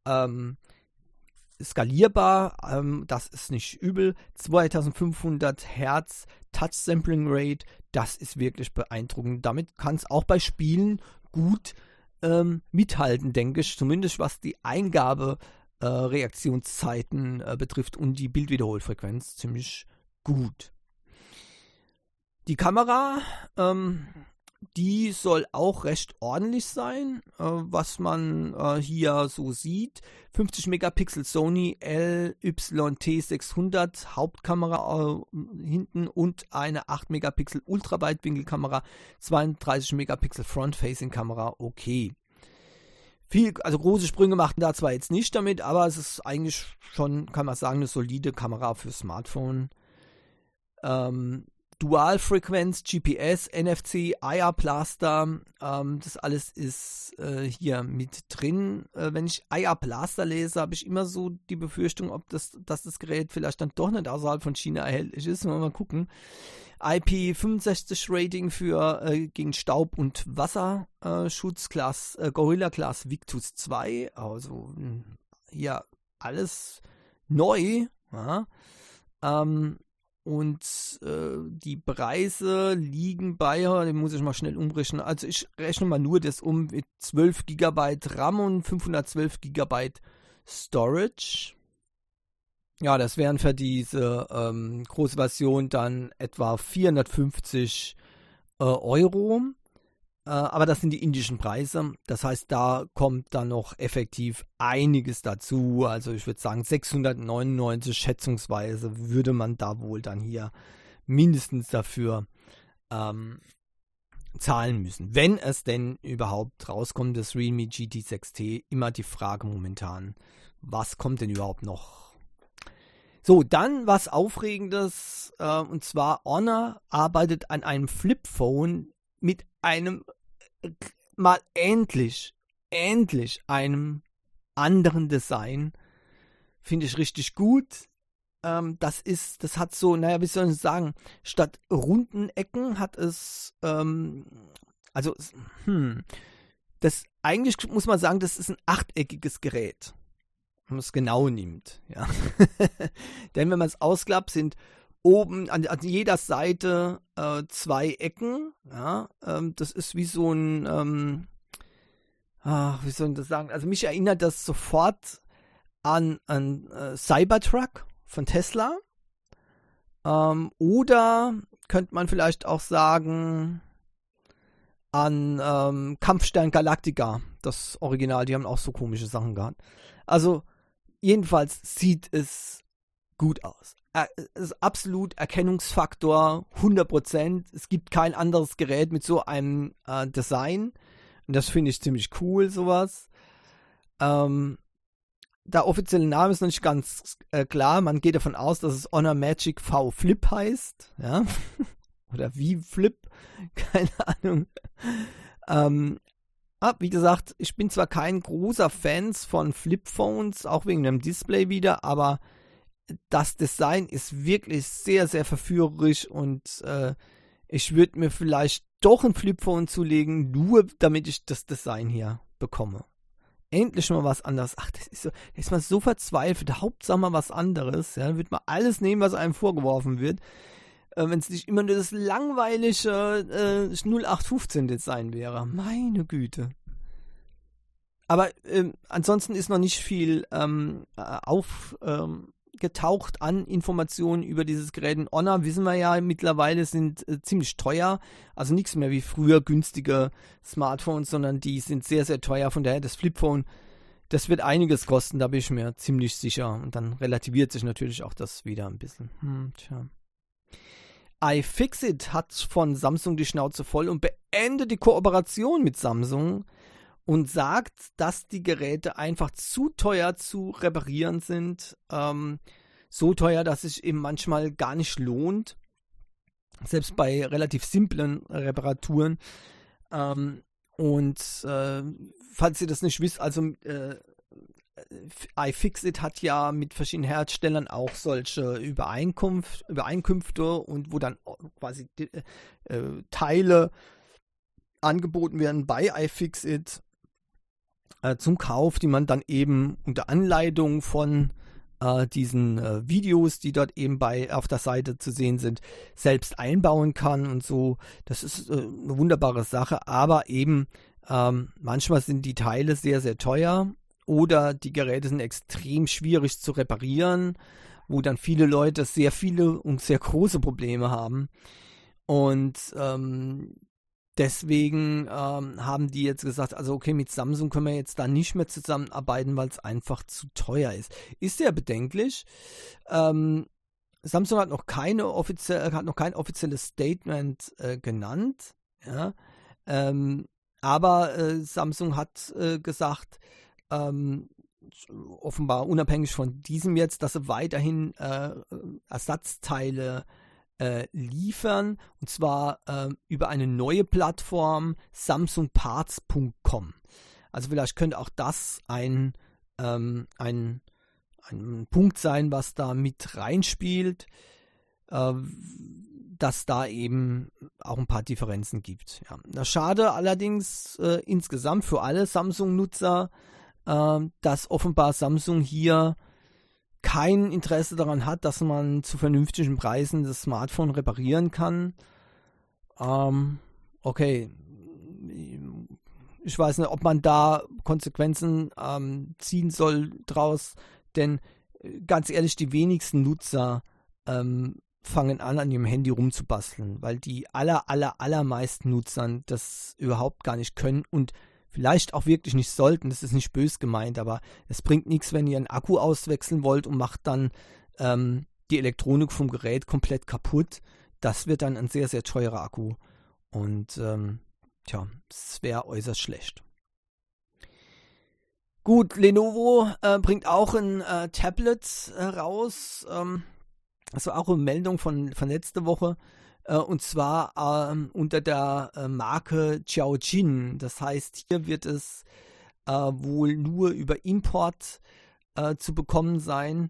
skalierbar, das ist nicht übel. 2500 Hertz Touch Sampling Rate, das ist wirklich beeindruckend. Damit kann es auch bei Spielen gut mithalten, denke ich. Zumindest was die Eingabereaktionszeiten betrifft und die Bildwiederholfrequenz ziemlich gut. Die Kamera, die soll auch recht ordentlich sein, was man hier so sieht. 50 Megapixel Sony LYT600 Hauptkamera hinten und eine 8 Megapixel Ultraweitwinkelkamera, 32 Megapixel Front-Facing-Kamera, okay. Also große Sprünge machten da zwar jetzt nicht damit, aber es ist eigentlich schon, kann man sagen, eine solide Kamera für Smartphone. Dual-Frequenz, GPS, NFC, IR Blaster, das alles ist hier mit drin. Wenn ich IR Blaster lese, habe ich immer so die Befürchtung, dass das Gerät vielleicht dann doch nicht außerhalb von China erhältlich ist. Mal gucken. IP65 Rating für gegen Staub- und Wasserschutz, Gorilla Glass Victus 2, also hier alles neu. Ja. Und die Preise liegen bei, den muss ich mal schnell umrechnen, also ich rechne mal nur das um mit 12 GB RAM und 512 GB Storage. Ja, das wären für diese große Version dann etwa 450 Euro. Aber das sind die indischen Preise. Das heißt, da kommt dann noch effektiv einiges dazu. Also ich würde sagen 699 schätzungsweise würde man da wohl dann hier mindestens dafür zahlen müssen. Wenn es denn überhaupt rauskommt, das Realme GT6T, immer die Frage momentan, was kommt denn überhaupt noch? So, dann was Aufregendes, und zwar Honor arbeitet an einem Flip-Phone mit einem, mal endlich einem anderen Design. Finde ich richtig gut. Das hat so, naja, wie soll ich sagen, statt runden Ecken hat es, das eigentlich muss man sagen, das ist ein achteckiges Gerät. Wenn man es genau nimmt, ja. Denn wenn man es ausklappt, sind oben an jeder Seite 2 Ecken, ja, das ist wie so ein, wie soll ich das sagen, also mich erinnert das sofort an Cybertruck von Tesla, Oder könnte man vielleicht auch sagen an Kampfstern Galactica, das Original, die haben auch so komische Sachen gehabt. Also jedenfalls sieht es gut aus. Es ist absolut Erkennungsfaktor 100%. Es gibt kein anderes Gerät mit so einem Design. Und das finde ich ziemlich cool, sowas. Der offizielle Name ist noch nicht ganz klar. Man geht davon aus, dass es Honor Magic V Flip heißt. Ja? Oder wie Flip. Keine Ahnung. Wie gesagt, ich bin zwar kein großer Fan von Flipphones, auch wegen dem Display wieder, aber das Design ist wirklich sehr, sehr verführerisch und ich würde mir vielleicht doch ein Flipphone zulegen, nur damit ich das Design hier bekomme. Endlich mal was anderes. Ach, da ist man so verzweifelt. Hauptsache mal was anderes. Ja, dann wird man alles nehmen, was einem vorgeworfen wird. Wenn es nicht immer nur das langweilige 0815-Design wäre. Meine Güte. Aber ansonsten ist noch nicht viel getaucht an Informationen über dieses Gerät. In Honor wissen wir ja mittlerweile sind ziemlich teuer, also nichts mehr wie früher günstige Smartphones, sondern die sind sehr, sehr teuer. Von daher das Flipphone, das wird einiges kosten, da bin ich mir ziemlich sicher. Und dann relativiert sich natürlich auch das wieder ein bisschen. iFixit hat von Samsung die Schnauze voll und beendet die Kooperation mit Samsung und sagt, dass die Geräte einfach zu teuer zu reparieren sind. So teuer, dass es sich eben manchmal gar nicht lohnt. Selbst bei relativ simplen Reparaturen. Falls ihr das nicht wisst, also iFixit hat ja mit verschiedenen Herstellern auch solche Übereinkünfte und wo dann quasi Teile angeboten werden bei iFixit zum Kauf, die man dann eben unter Anleitung von diesen Videos, die dort eben auf der Seite zu sehen sind, selbst einbauen kann und so. Das ist eine wunderbare Sache, aber eben manchmal sind die Teile sehr, sehr teuer oder die Geräte sind extrem schwierig zu reparieren, wo dann viele Leute sehr viele und sehr große Probleme haben. Und deswegen haben die jetzt gesagt, also okay, mit Samsung können wir jetzt da nicht mehr zusammenarbeiten, weil es einfach zu teuer ist. Ist sehr bedenklich. Samsung hat noch kein offizielles Statement genannt. Ja? Aber Samsung hat gesagt, offenbar unabhängig von diesem jetzt, dass sie weiterhin Ersatzteile liefern, und zwar über eine neue Plattform, samsungparts.com. Also vielleicht könnte auch das ein Punkt sein, was da mit reinspielt, dass da eben auch ein paar Differenzen gibt. Ja. Schade allerdings insgesamt für alle Samsung-Nutzer, dass offenbar Samsung hier kein Interesse daran hat, dass man zu vernünftigen Preisen das Smartphone reparieren kann. Okay, ich weiß nicht, ob man da Konsequenzen ziehen soll draus, denn ganz ehrlich, die wenigsten Nutzer fangen an ihrem Handy rumzubasteln, weil die allermeisten Nutzern das überhaupt gar nicht können und vielleicht auch wirklich nicht sollten. Das ist nicht bös gemeint, aber es bringt nichts, wenn ihr einen Akku auswechseln wollt und macht dann die Elektronik vom Gerät komplett kaputt. Das wird dann ein sehr, sehr teurer Akku und das wäre äußerst schlecht. Gut, Lenovo bringt auch ein Tablet raus. Das war auch eine Meldung von letzter Woche. Und zwar unter der Marke Xiaojin. Das heißt, hier wird es wohl nur über Import zu bekommen sein.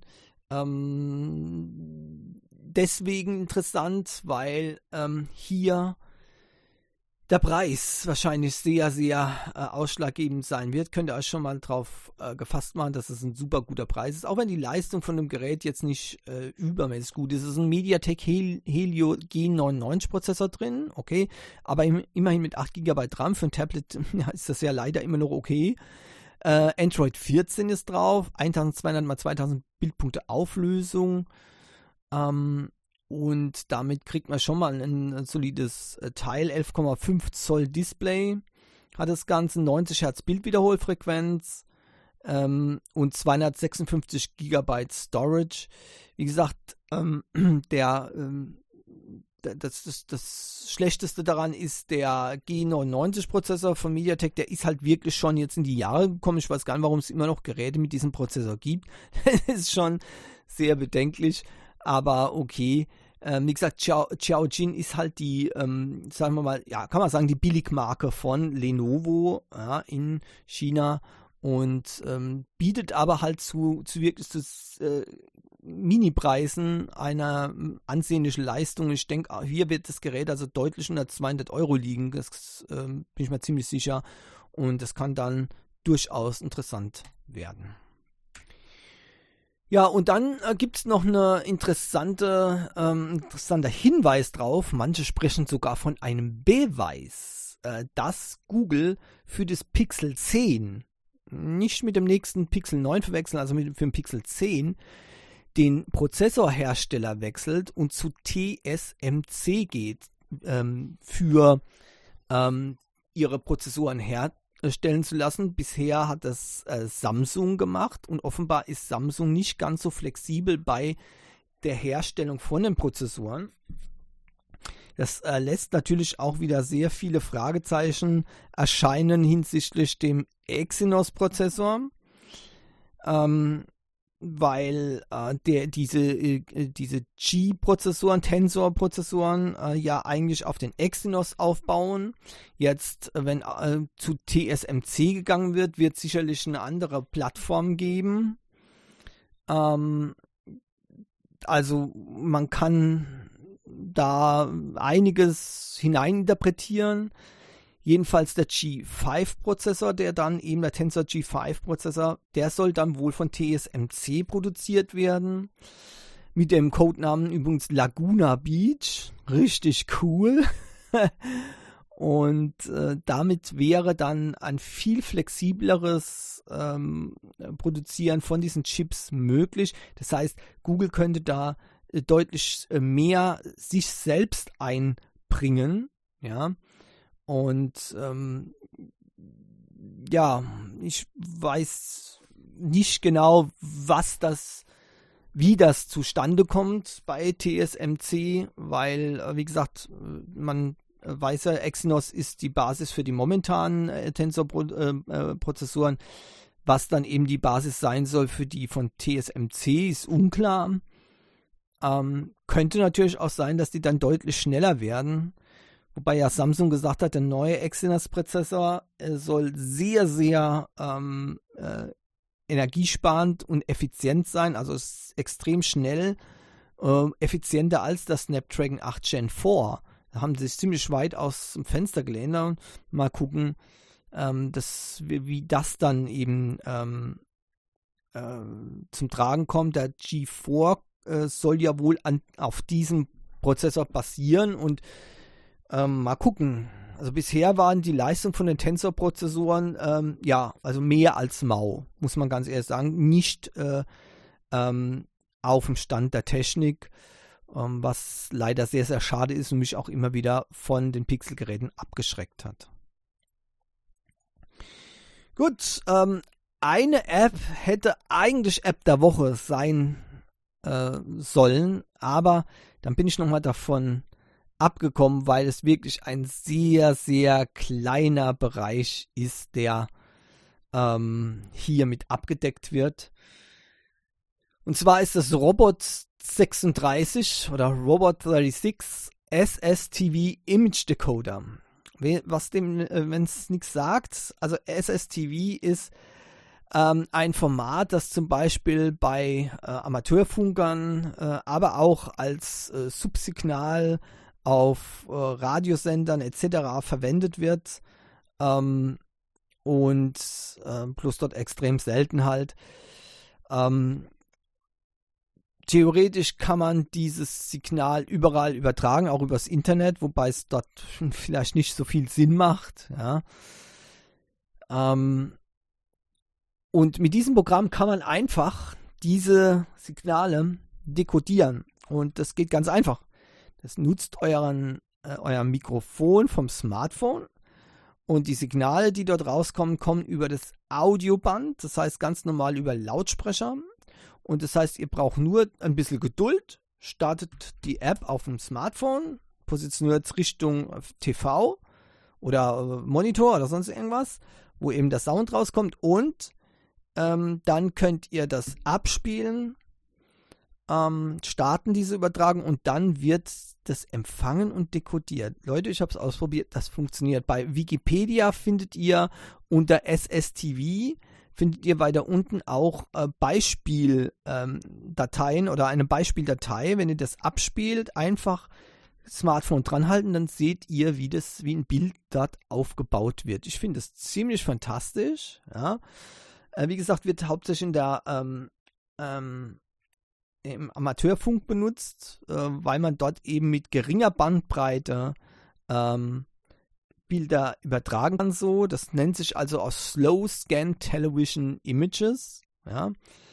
Deswegen interessant, weil hier der Preis wahrscheinlich sehr, sehr ausschlaggebend sein wird. Könnt ihr euch schon mal drauf gefasst machen, dass es ein super guter Preis ist. Auch wenn die Leistung von dem Gerät jetzt nicht übermäßig gut ist. Es ist ein MediaTek Helio G99 Prozessor drin, okay. Aber immerhin mit 8 GB RAM für ein Tablet ist das ja leider immer noch okay. Android 14 ist drauf, 1200 x 2000 Bildpunkte Auflösung. Und damit kriegt man schon mal ein solides Teil. 11,5 Zoll Display hat das Ganze, 90 Hertz Bildwiederholfrequenz und 256 GB Storage. Wie gesagt, das Schlechteste daran ist der G99-Prozessor von MediaTek. Der ist halt wirklich schon jetzt in die Jahre gekommen. Ich weiß gar nicht, warum es immer noch Geräte mit diesem Prozessor gibt. Das ist schon sehr bedenklich, aber okay. Wie gesagt, Xiaojin ist halt die, sagen wir mal, ja, kann man sagen, die Billigmarke von Lenovo in China und bietet aber halt zu wirklich Mini-Preisen einer ansehnlichen Leistung. Ich denke, hier wird das Gerät also deutlich unter 200 Euro liegen. Das bin ich mir ziemlich sicher. Und das kann dann durchaus interessant werden. Ja, und dann gibt es noch eine interessanter Hinweis drauf. Manche sprechen sogar von einem Beweis, dass Google für das Pixel 10, nicht mit dem nächsten Pixel 9 verwechseln, also für den Pixel 10, den Prozessorhersteller wechselt und zu TSMC geht, für ihre Prozessoren herstellen zu lassen. Bisher hat das Samsung gemacht und offenbar ist Samsung nicht ganz so flexibel bei der Herstellung von den Prozessoren. Das lässt natürlich auch wieder sehr viele Fragezeichen erscheinen hinsichtlich dem Exynos-Prozessor. Weil diese G-Prozessoren, Tensor-Prozessoren ja eigentlich auf den Exynos aufbauen. Jetzt, wenn zu TSMC gegangen wird, wird es sicherlich eine andere Plattform geben. Also man kann da einiges hineininterpretieren. Jedenfalls der G5-Prozessor, der Tensor G5-Prozessor, der soll dann wohl von TSMC produziert werden. Mit dem Codenamen übrigens Laguna Beach. Richtig cool. Und damit wäre dann ein viel flexibleres Produzieren von diesen Chips möglich. Das heißt, Google könnte da deutlich mehr sich selbst einbringen, ja. Und ja, ich weiß nicht genau, wie das zustande kommt bei TSMC, weil, wie gesagt, man weiß ja, Exynos ist die Basis für die momentanen Tensor-Prozessoren. Was dann eben die Basis sein soll für die von TSMC, ist unklar. Könnte natürlich auch sein, dass die dann deutlich schneller werden. Wobei ja Samsung gesagt hat, der neue Exynos-Prozessor soll sehr, sehr energiesparend und effizient sein. Also ist extrem schnell, effizienter als das Snapdragon 8 Gen 4. Da haben sie sich ziemlich weit aus dem Fenster gelehnt. Und mal gucken, wie das dann eben zum Tragen kommt. Der G4 soll ja wohl auf diesem Prozessor basieren und mal gucken. Also bisher waren die Leistungen von den Tensor-Prozessoren also mehr als mau, muss man ganz ehrlich sagen. Nicht auf dem Stand der Technik, was leider sehr, sehr schade ist und mich auch immer wieder von den Pixel-Geräten abgeschreckt hat. Gut, eine App hätte eigentlich App der Woche sein sollen, aber dann bin ich nochmal davon abgekommen, weil es wirklich ein sehr, sehr kleiner Bereich ist, der hier mit abgedeckt wird. Und zwar ist das Robot 36 oder Robot 36 SSTV Image Decoder. Wenn es nichts sagt, also SSTV ist ein Format, das zum Beispiel bei Amateurfunkern, aber auch als Subsignal auf Radiosendern etc. verwendet wird und plus dort extrem selten halt. Theoretisch kann man dieses Signal überall übertragen, auch übers Internet, wobei es dort vielleicht nicht so viel Sinn macht. Ja. Und mit diesem Programm kann man einfach diese Signale dekodieren. Und das geht ganz einfach. Das nutzt euer Mikrofon vom Smartphone und die Signale, die dort rauskommen, kommen über das Audioband, das heißt ganz normal über Lautsprecher. Und das heißt, ihr braucht nur ein bisschen Geduld, startet die App auf dem Smartphone, positioniert es Richtung TV oder Monitor oder sonst irgendwas, wo eben der Sound rauskommt und dann könnt ihr das abspielen, starten diese Übertragung und dann wird das empfangen und dekodiert. Leute, ich habe es ausprobiert, das funktioniert. Bei Wikipedia findet ihr unter SSTV, findet ihr weiter unten auch Beispieldateien oder eine Beispieldatei. Wenn ihr das abspielt, einfach Smartphone dranhalten, dann seht ihr, wie ein Bild dort aufgebaut wird. Ich finde das ziemlich fantastisch. Ja. Wie gesagt, wird hauptsächlich im Amateurfunk benutzt, weil man dort eben mit geringer Bandbreite Bilder übertragen kann. So, das nennt sich also auch Slow Scan Television Images. Ja.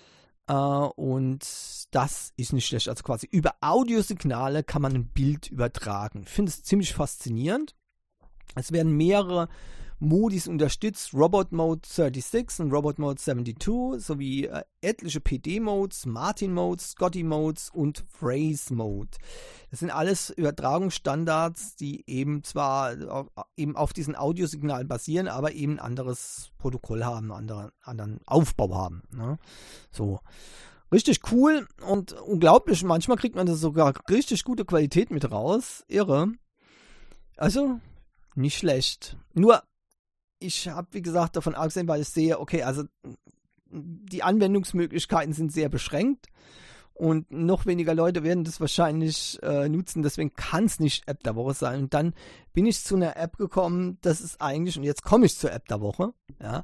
Und das ist nicht schlecht. Also quasi über Audiosignale kann man ein Bild übertragen. Ich finde es ziemlich faszinierend. Es werden mehrere Modis unterstützt, Robot Mode 36 und Robot Mode 72, sowie etliche PD-Modes, Martin-Modes, Scotty-Modes und Phrase-Mode. Das sind alles Übertragungsstandards, die eben zwar eben auf diesen Audiosignalen basieren, aber eben ein anderes Protokoll haben, anderen Aufbau haben. Ne? So. Richtig cool und unglaublich. Manchmal kriegt man da sogar richtig gute Qualität mit raus. Irre. Also, nicht schlecht. Nur, ich habe, wie gesagt, davon abgesehen, weil ich sehe, okay, also die Anwendungsmöglichkeiten sind sehr beschränkt und noch weniger Leute werden das wahrscheinlich nutzen, deswegen kann es nicht App der Woche sein. Und dann bin ich zu einer App gekommen, das ist eigentlich, und jetzt komme ich zur App der Woche, ja,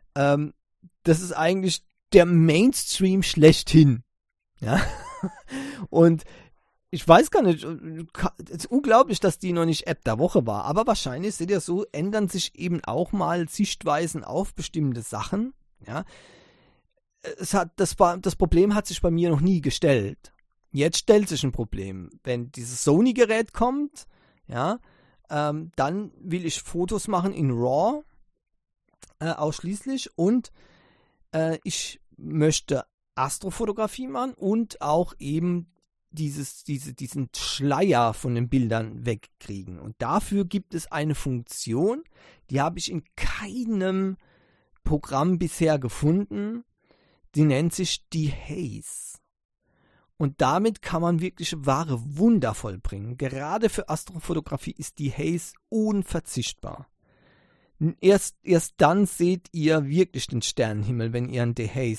das ist eigentlich der Mainstream schlechthin, ja, und ich weiß gar nicht, es ist unglaublich, dass die noch nicht App der Woche war, aber wahrscheinlich, seht ihr so, ändern sich eben auch mal Sichtweisen auf bestimmte Sachen, ja. Das Problem hat sich bei mir noch nie gestellt. Jetzt stellt sich ein Problem. Wenn dieses Sony-Gerät kommt, ja, dann will ich Fotos machen in RAW, ausschließlich, und ich möchte Astrofotografie machen und auch eben diesen Schleier von den Bildern wegkriegen. Und dafür gibt es eine Funktion, die habe ich in keinem Programm bisher gefunden, die nennt sich Dehaze. Und damit kann man wirklich wahre Wunder vollbringen. Gerade für Astrofotografie ist Dehaze unverzichtbar. Erst dann seht ihr wirklich den Sternenhimmel, wenn ihr ein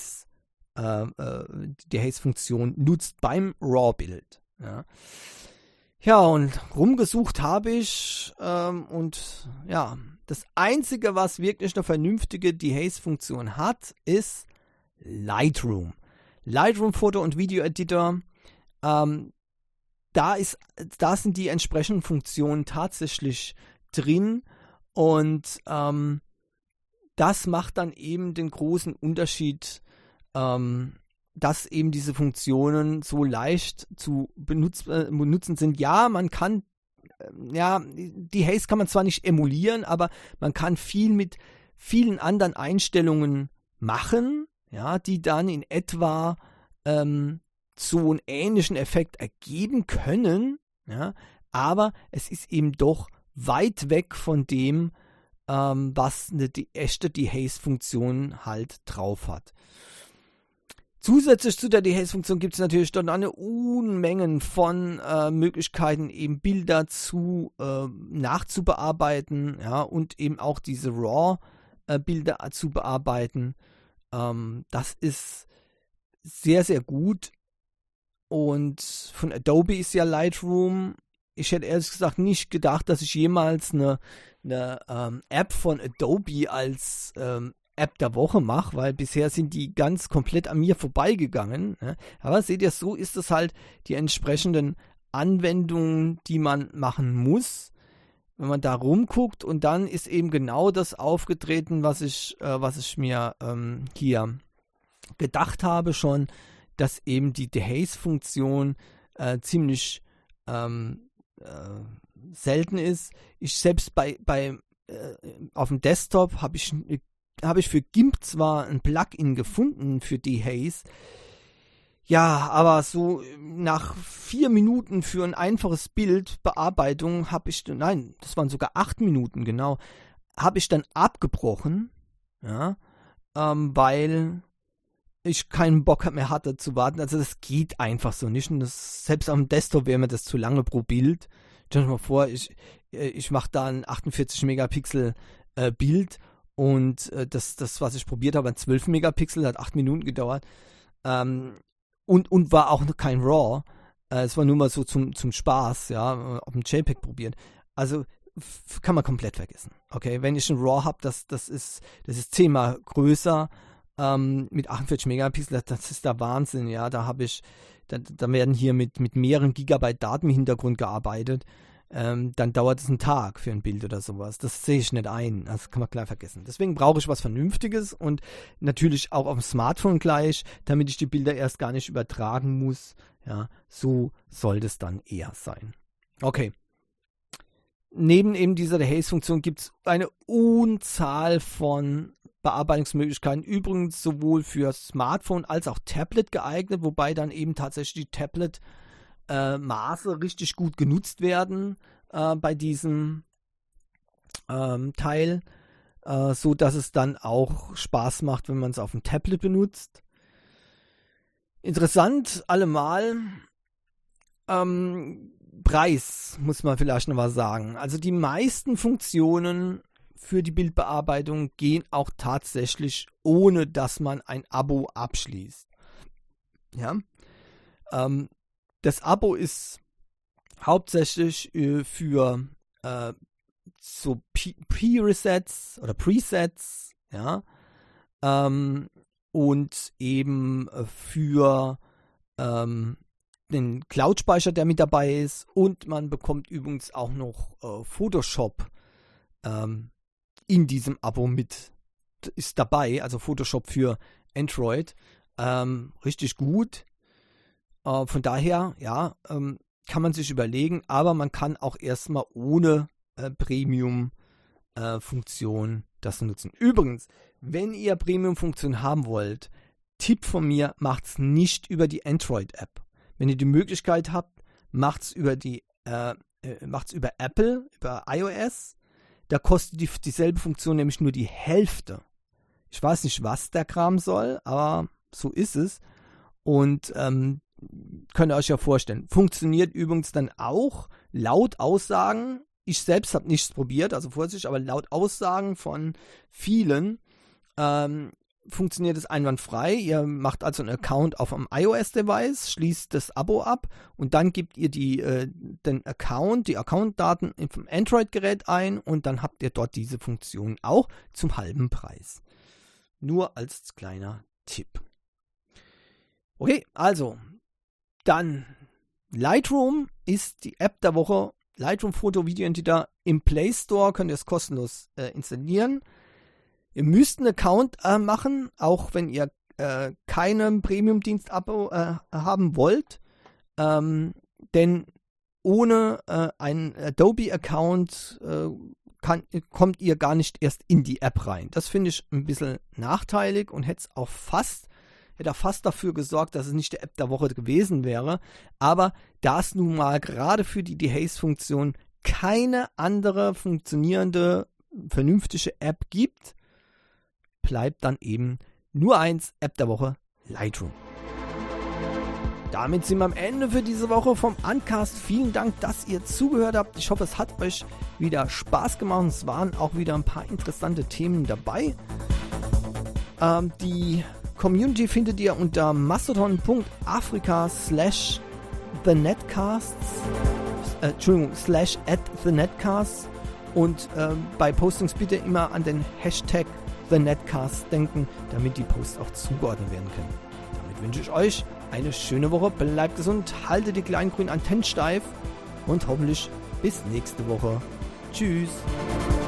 Dehaze-Funktion nutzt beim RAW-Bild. Ja, und rumgesucht habe ich und ja, das Einzige, was wirklich eine vernünftige Dehaze-Funktion hat, ist Lightroom. Lightroom Foto- und Video-Editor, da sind die entsprechenden Funktionen tatsächlich drin und das macht dann eben den großen Unterschied, dass eben diese Funktionen so leicht zu benutzen sind. Ja, man kann, Dehaze kann man zwar nicht emulieren, aber man kann viel mit vielen anderen Einstellungen machen, ja, die dann in etwa so einen ähnlichen Effekt ergeben können, ja, aber es ist eben doch weit weg von dem, was eine echte Dehaze-Funktion halt drauf hat. Zusätzlich zu der Dehaze-Funktion gibt es natürlich dann eine Unmengen von Möglichkeiten, eben Bilder nachzubearbeiten, ja, und eben auch diese RAW-Bilder zu bearbeiten. Das ist sehr, sehr gut. Und von Adobe ist ja Lightroom. Ich hätte ehrlich gesagt nicht gedacht, dass ich jemals eine App von Adobe als App der Woche mache, weil bisher sind die ganz komplett an mir vorbeigegangen. Ja. Aber seht ihr, so ist es halt die entsprechenden Anwendungen, die man machen muss, wenn man da rumguckt, und dann ist eben genau das aufgetreten, was ich mir hier gedacht habe schon, dass eben die Dehaze-Funktion ziemlich selten ist. Ich selbst auf dem Desktop habe ich für GIMP zwar ein Plugin gefunden für Dehaze, ja, aber so nach 4 Minuten für ein einfaches Bild Bearbeitung das waren sogar 8 Minuten, genau, habe ich dann abgebrochen, ja, weil ich keinen Bock mehr hatte zu warten. Also das geht einfach so nicht. Und selbst auf dem Desktop wäre mir das zu lange pro Bild. Stell dir mal vor, ich mache da ein 48 Megapixel Bild und das, was ich probiert habe, ein 12 Megapixel, hat 8 Minuten gedauert. Und war auch noch kein RAW. Es war nur mal so zum Spaß, ja, auf dem JPEG probiert. Also kann man komplett vergessen. Okay, wenn ich ein RAW habe, das ist 10-mal größer, mit 48 Megapixel, das ist der Wahnsinn, ja. Da werden hier mit mehreren Gigabyte Daten im Hintergrund gearbeitet. Dann dauert es einen Tag für ein Bild oder sowas. Das sehe ich nicht ein. Das kann man gleich vergessen. Deswegen brauche ich was Vernünftiges und natürlich auch auf dem Smartphone gleich, damit ich die Bilder erst gar nicht übertragen muss. Ja, so soll das dann eher sein. Okay. Neben eben dieser Dehaze-Funktion gibt es eine Unzahl von Bearbeitungsmöglichkeiten. Übrigens sowohl für Smartphone als auch Tablet geeignet, wobei dann eben tatsächlich die Tablet-Maße richtig gut genutzt werden bei diesem Teil, so dass es dann auch Spaß macht, wenn man es auf dem Tablet benutzt. Interessant allemal. Preis, muss man vielleicht noch was sagen. Also die meisten Funktionen für die Bildbearbeitung gehen auch tatsächlich, ohne dass man ein Abo abschließt. Ja? Das Abo ist hauptsächlich für so Presets, ja, und eben für den Cloud-Speicher, der mit dabei ist, und man bekommt übrigens auch noch Photoshop in diesem Abo ist dabei, also Photoshop für Android, richtig gut. Von daher, ja, kann man sich überlegen, aber man kann auch erstmal ohne Premium-Funktion das nutzen. Übrigens, wenn ihr Premium-Funktion haben wollt, Tipp von mir, macht's nicht über die Android-App. Wenn ihr die Möglichkeit habt, macht's über Apple, über iOS. Da kostet dieselbe Funktion nämlich nur die Hälfte. Ich weiß nicht, was der Kram soll, aber so ist es. Und könnt ihr euch ja vorstellen. Funktioniert übrigens dann auch laut Aussagen. Ich selbst habe nichts probiert, also Vorsicht, aber laut Aussagen von vielen funktioniert es einwandfrei. Ihr macht also einen Account auf einem iOS-Device, schließt das Abo ab und dann gebt ihr die Account-Daten vom Android-Gerät ein und dann habt ihr dort diese Funktion auch zum halben Preis. Nur als kleiner Tipp. Okay, also dann Lightroom ist die App der Woche. Lightroom Foto Video Editor im Play Store, könnt ihr es kostenlos installieren. Ihr müsst einen Account machen, auch wenn ihr keinen Premium-Dienst-Abo haben wollt. Denn ohne einen Adobe-Account kommt ihr gar nicht erst in die App rein. Das finde ich ein bisschen nachteilig und hätte auch fast dafür gesorgt, dass es nicht die App der Woche gewesen wäre. Aber da es nun mal gerade für die Dehaze-Funktion keine andere funktionierende, vernünftige App gibt, bleibt dann eben nur eins, App der Woche, Lightroom. Damit sind wir am Ende für diese Woche vom Uncast. Vielen Dank, dass ihr zugehört habt. Ich hoffe, es hat euch wieder Spaß gemacht. Es waren auch wieder ein paar interessante Themen dabei. Die Community findet ihr unter mastodon.africa/thenetcasts /@thenetcasts und bei Postings bitte immer an den Hashtag TheNetcast denken, damit die Posts auch zugeordnet werden können. Damit wünsche ich euch eine schöne Woche, bleibt gesund, haltet die kleinen grünen Antennen steif und hoffentlich bis nächste Woche. Tschüss!